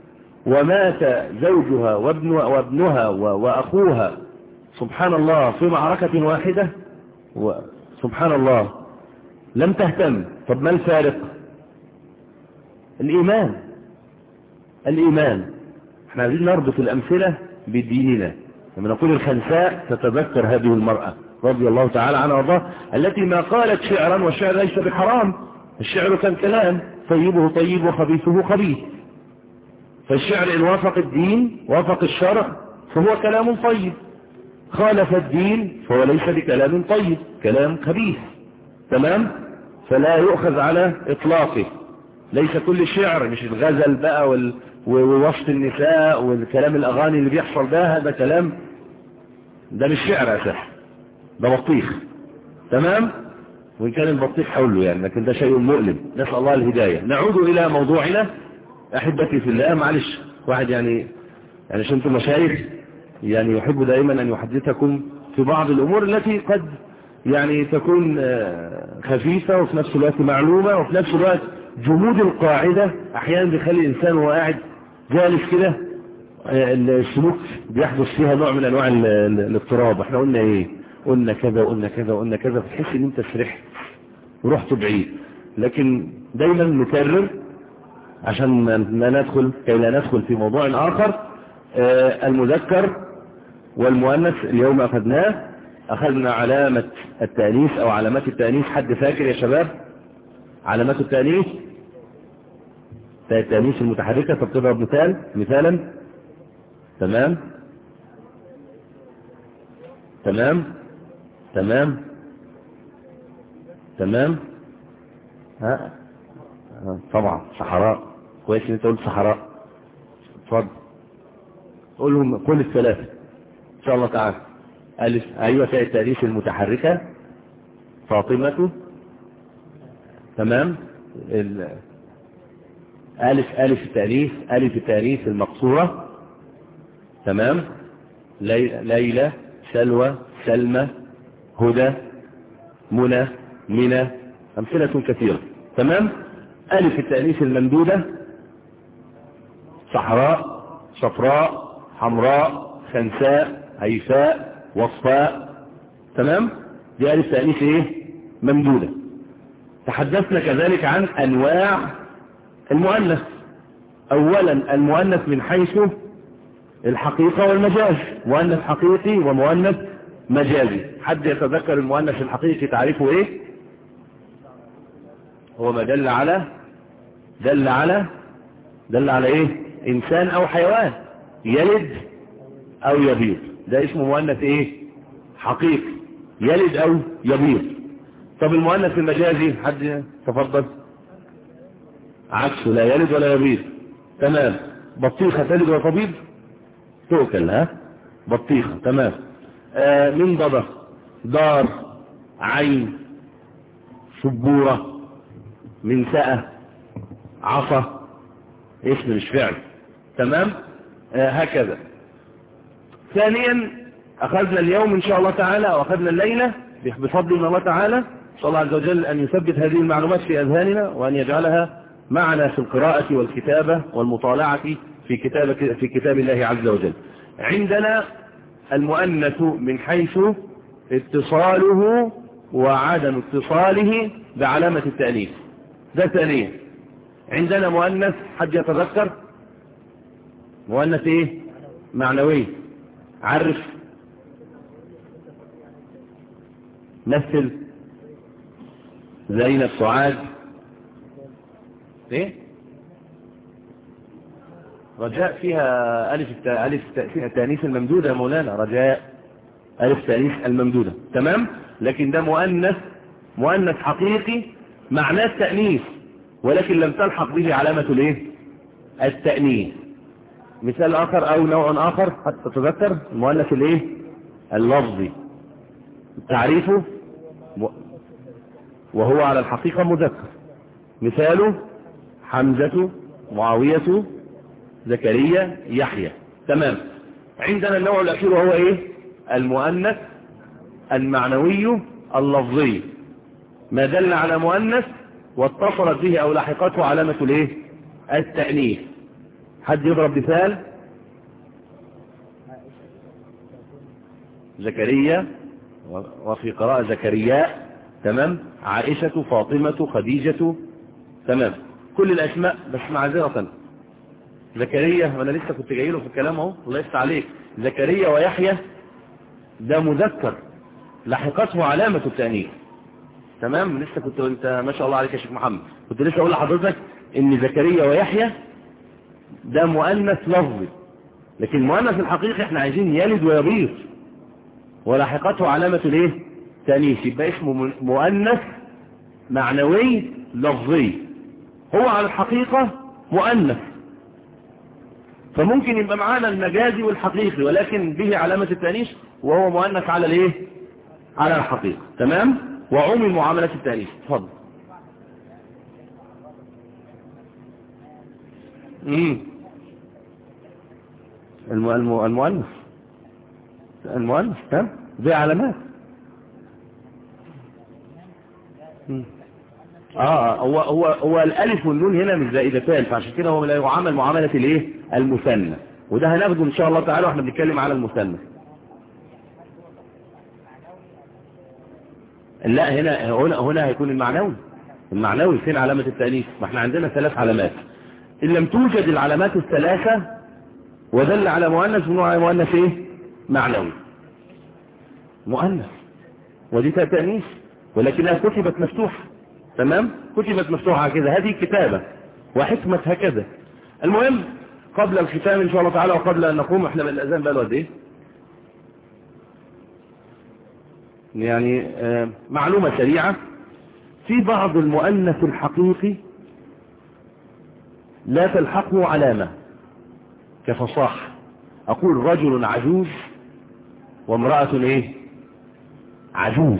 ومات زوجها وابنها وأخوها سبحان الله في معركة واحدة، سبحان الله لم تهتم. طب ما الفارق؟ الإيمان. الإيمان. احنا عايزين نربط الأمثلة بديننا. لما نقول الخنساء تتذكر هذه المرأة رضي الله تعالى عنها وارضاها، التي ما قالت شعرا، والشعر ليس بحرام، الشعر كان كلام، طيبه طيب وخبيثه خبيث، فالشعر إن وافق الدين وافق الشرع فهو كلام طيب، خالف الدين فهو ليس بكلام طيب، كلام خبيث. تمام. فلا يؤخذ على إطلاقه، ليس كل شعر، مش الغزل بقى وال... ووصف النساء والكلام الأغاني اللي بيحصل ده، هذا كلام، ده مش شعر أساسا، ده بطيخ. تمام. وإن كان البطيخ حوله يعني، لكن ده شيء مؤلم، نسأل الله الهداية. نعود إلى موضوعنا أحبتي في الله. معلش واحد يعني يعني عشان انتم مشايخ يعني يحب دائما أن يحدثكم في بعض الأمور التي قد يعني تكون خفيفة وفي نفس الوقت معلومة، وفي نفس الوقت جمود القاعدة أحيانا بيخلي الإنسان وهو قاعد جالس كده السلوك بيحدث فيها نوع من أنواع الاضطراب. احنا قلنا ايه؟ قلنا كذا وقلنا كذا وقلنا كذا، فتحس ان انت سرحت ورحت بعيد. لكن دايما نكرر عشان ما ندخل كي لا ندخل في موضوع آخر. آه المذكر والمؤنث اليوم أخذناه، أخذنا علامة التأنيث أو علامات التأنيث. حد فاكر يا شباب علامات التأنيث؟ التأنيث المتحركة. طب تضرب مثال مثالا. تمام تمام تمام تمام. ها طبعا صحراء، كويس ان انت قلت صحراء. اتفضل قولهم كل الثلاثة ان شاء الله تعالى. الف ايوه تاء التأنيث المتحركة، فاطمة، تمام. ال... الف الف التأنيث الف التأنيث المقصورة، تمام. لي... ليلى، سلوى، سلمى، هدى، منى، منى، امثلة كثيرة. تمام. الف التأنيث الممدودة، صحراء، صفراء، حمراء، خنساء، هيفاء، وصفاء. تمام. دي الف تأنيث ايه؟ ممدودة. تحدثنا كذلك عن انواع المؤنث. اولا المؤنث من حيث الحقيقة والمجاز، مؤنث حقيقي ومؤنث مجازي. حد يتذكر المؤنث الحقيقي تعرفه ايه؟ هو ما دل على دل على دل على ايه؟ انسان او حيوان يلد او يبيض، ده اسمه مؤنث ايه؟ حقيقي، يلد او يبيض. طب المؤنث المجازي حد تفضل. عكسه، لا يلد ولا يبيض. تمام. بطيخة تلد وتبيض؟ تؤكل. ها بطيخة. تمام. آه من ضبط، دار، عين، سبورة، منسأة، عصا، اسم مش فعل. تمام. آه هكذا. ثانيا أخذنا اليوم إن شاء الله تعالى أو أخذنا الليلة بفضل من الله تعالى صلى الله عز وجل أن يثبت هذه المعلومات في أذهاننا وأن يجعلها معنا في القراءة والكتابة والمطالعة في كتاب, في كتاب الله عز وجل. عندنا المؤنث من حيث اتصاله وعدم اتصاله بعلامة التأنيث. ده ثانيا. عندنا مؤنث، حد يتذكر مؤنث ايه؟ معنوي. عرف، مثل. زينب، سعاد، ايه؟ رجاء فيها ألف ألف فيها تأنيث الممدودة يا مولانا. رجاء ألف تأنيث الممدودة، تمام. لكن ده مؤنث، مؤنث حقيقي معناه التأنيث، ولكن لم تلحق به علامة الايه؟ التأنيث. مثال آخر أو نوع آخر حتى تتذكر المؤنث الايه؟ اللفظي. تعريفه وهو على الحقيقة مذكر. مثاله حمزة، معاوية، زكريا، يحيى، تمام. عندنا النوع الأخير وهو ايه؟ المؤنث المعنوي اللفظي، ما دل على مؤنث واتصلت به او لاحقته علامة الايه؟ التأنيث. حد يضرب مثال؟ زكريا، وفي قراءة زكرياء، تمام. عائشة، فاطمة، خديجة، تمام. كل الاسماء. بس معذرة زكريا، وانا لسه كنت جاي له في الكلام اهو، الله يفتح عليك. زكريا ويحيى ده مذكر لاحقته علامة التأنيث، تمام. لسه كنت انت ما شاء الله عليك يا شيخ محمد، كنت لسه اقول لحضرتك ان زكريا ويحيى ده مؤنث لفظي، لكن المؤنث الحقيقي احنا عايزين يلد ويبيض ولاحقته علامة الايه؟ تأنيث. يبقى اسمه مؤنث معنوي لفظي، هو على الحقيقة مؤنث، فممكن يبقى معانا المجازي والحقيقي ولكن به علامة التأنيث، وهو مؤنث على الايه؟ على الحقيقة، تمام. وعموم معاملة التأنيث. اتفضل. امم المؤنث المؤنث تمام، دي علامات. مم. اه هو هو هو الالف والنون هنا مش زائدتان، فعشان كده هو لا يعامل معاملة الايه؟ المثنى، وده هناخده ان شاء الله تعالى واحنا بنتكلم على المثنى. لا هنا هنا هنا هيكون المعنوي. المعنوي فين علامة التأنيث؟ ما احنا عندنا ثلاث علامات. ان لم توجد العلامات الثلاثة ودل على مؤنث، بنوع مؤنث ايه؟ معنوي، مؤنث، ودي تأنيث ولكنها كتبت مفتوحة، تمام. كتبت مفتوحة كده، هذه كتابة وحكمة هكذا. المهم قبل الختام ان شاء الله تعالى وقبل ان نقوم، احنا بالاذان بقى الوقت ايه؟ يعني آه معلومة سريعة. في بعض المؤنث الحقيقي لا تلحقه علامة كفصاحة. أقول رجل عجوز وامرأة ايه؟ عجوز،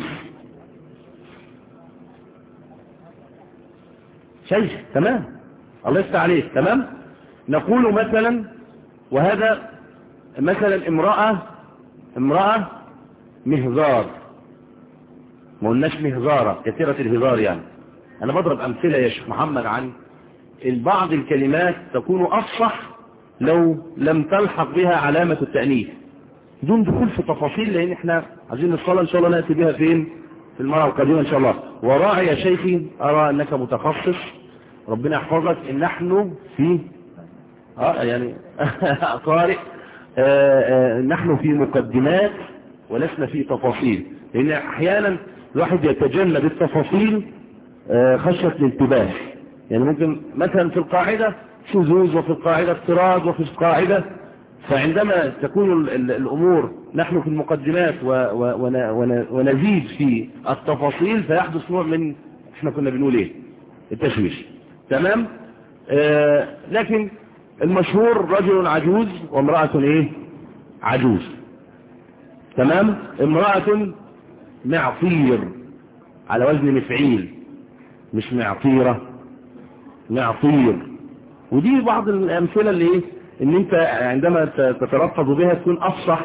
شيء، تمام. الله يفتح عليك، تمام. نقول مثلا، وهذا مثلا امرأة امرأة مهزار، ما قلناش مهزارة كثيرة الهزار يعني. انا بضرب امثلة يا شيخ محمد عن بعض الكلمات تكون افصح لو لم تلحق بها علامة التأنيث، دون دخول في تفاصيل، لان احنا عايزين الصلاة ان شاء الله نأتي بها فين؟ في المرة القادمة ان شاء الله. وراعي يا شيخي، ارى انك متخصص، ربنا يحفظك، ان نحن في اه يعني قارئ آه آه نحن في مقدمات ولسنا في تفاصيل، لان احيانا الواحد يتجنب التفاصيل آه خشية الانتباه. يعني ممكن مثلا في القاعدة شذوذ، وفي القاعدة اضطراد، وفي القاعدة، فعندما تكون الامور نحن في المقدمات ونزيد في التفاصيل فيحدث نوع من احنا كنا بنقول ايه؟ التشويش، تمام. آه لكن المشهور رجل عجوز وامرأة ايه؟ عجوز، تمام. امرأة معطير على وزن مفعيل، مش معطيرة، معطير. ودي بعض الامثلة اللي ايه؟ ان انت عندما تتلفظ بها تكون افصح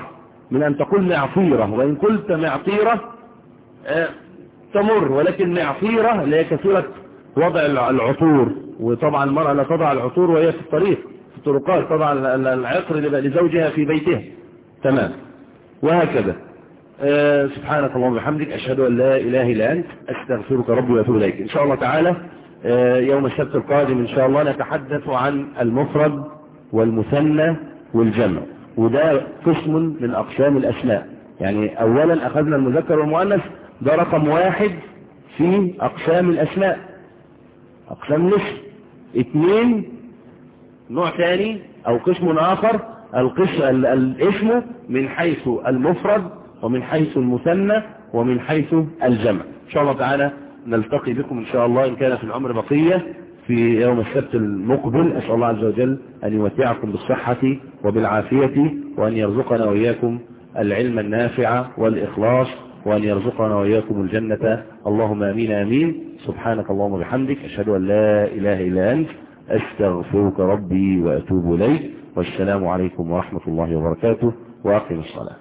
من أن تقول معطيرة، وإن قلت معطيرة آه تمر، ولكن معطيرة اللي هي كثيرة وضع العطور، وطبعا المرأة لا تضع العطور وهي في الطريق في الطرقات، تضع العطر لزوجها في بيتها. تمام. وهكذا. آه سبحانك اللهم وبحمدك، أشهد أن لا إله إلا أنت، أستغفرك ربي وأتوب إليك. إن شاء الله تعالى آه يوم السبت القادم إن شاء الله نتحدث عن المفرد والمثنى والجمع، وده قسم من أقسام الأسماء. يعني أولا أخذنا المذكر والمؤنث، ده رقم واحد في أقسام الأسماء، أقسام الاسم. اثنين، نوع ثاني أو قسم آخر، القسم الاسم من حيث المفرد ومن حيث المثنى ومن حيث الجمع. إن شاء الله تعالى نلتقي بكم إن شاء الله إن كان في العمر بقية في يوم السبت المقبل. أسأل الله عز وجل أن يمتعكم بالصحة وبالعافية، وأن يرزقنا وإياكم العلم النافع والإخلاص، وأن يرزقنا وإياكم الجنة. اللهم آمين آمين. سبحانك اللهم وبحمدك، أشهد أن لا إله إلا أنت، أستغفرك ربي وأتوب إليك. والسلام عليكم ورحمة الله وبركاته، وأقم الصلاة.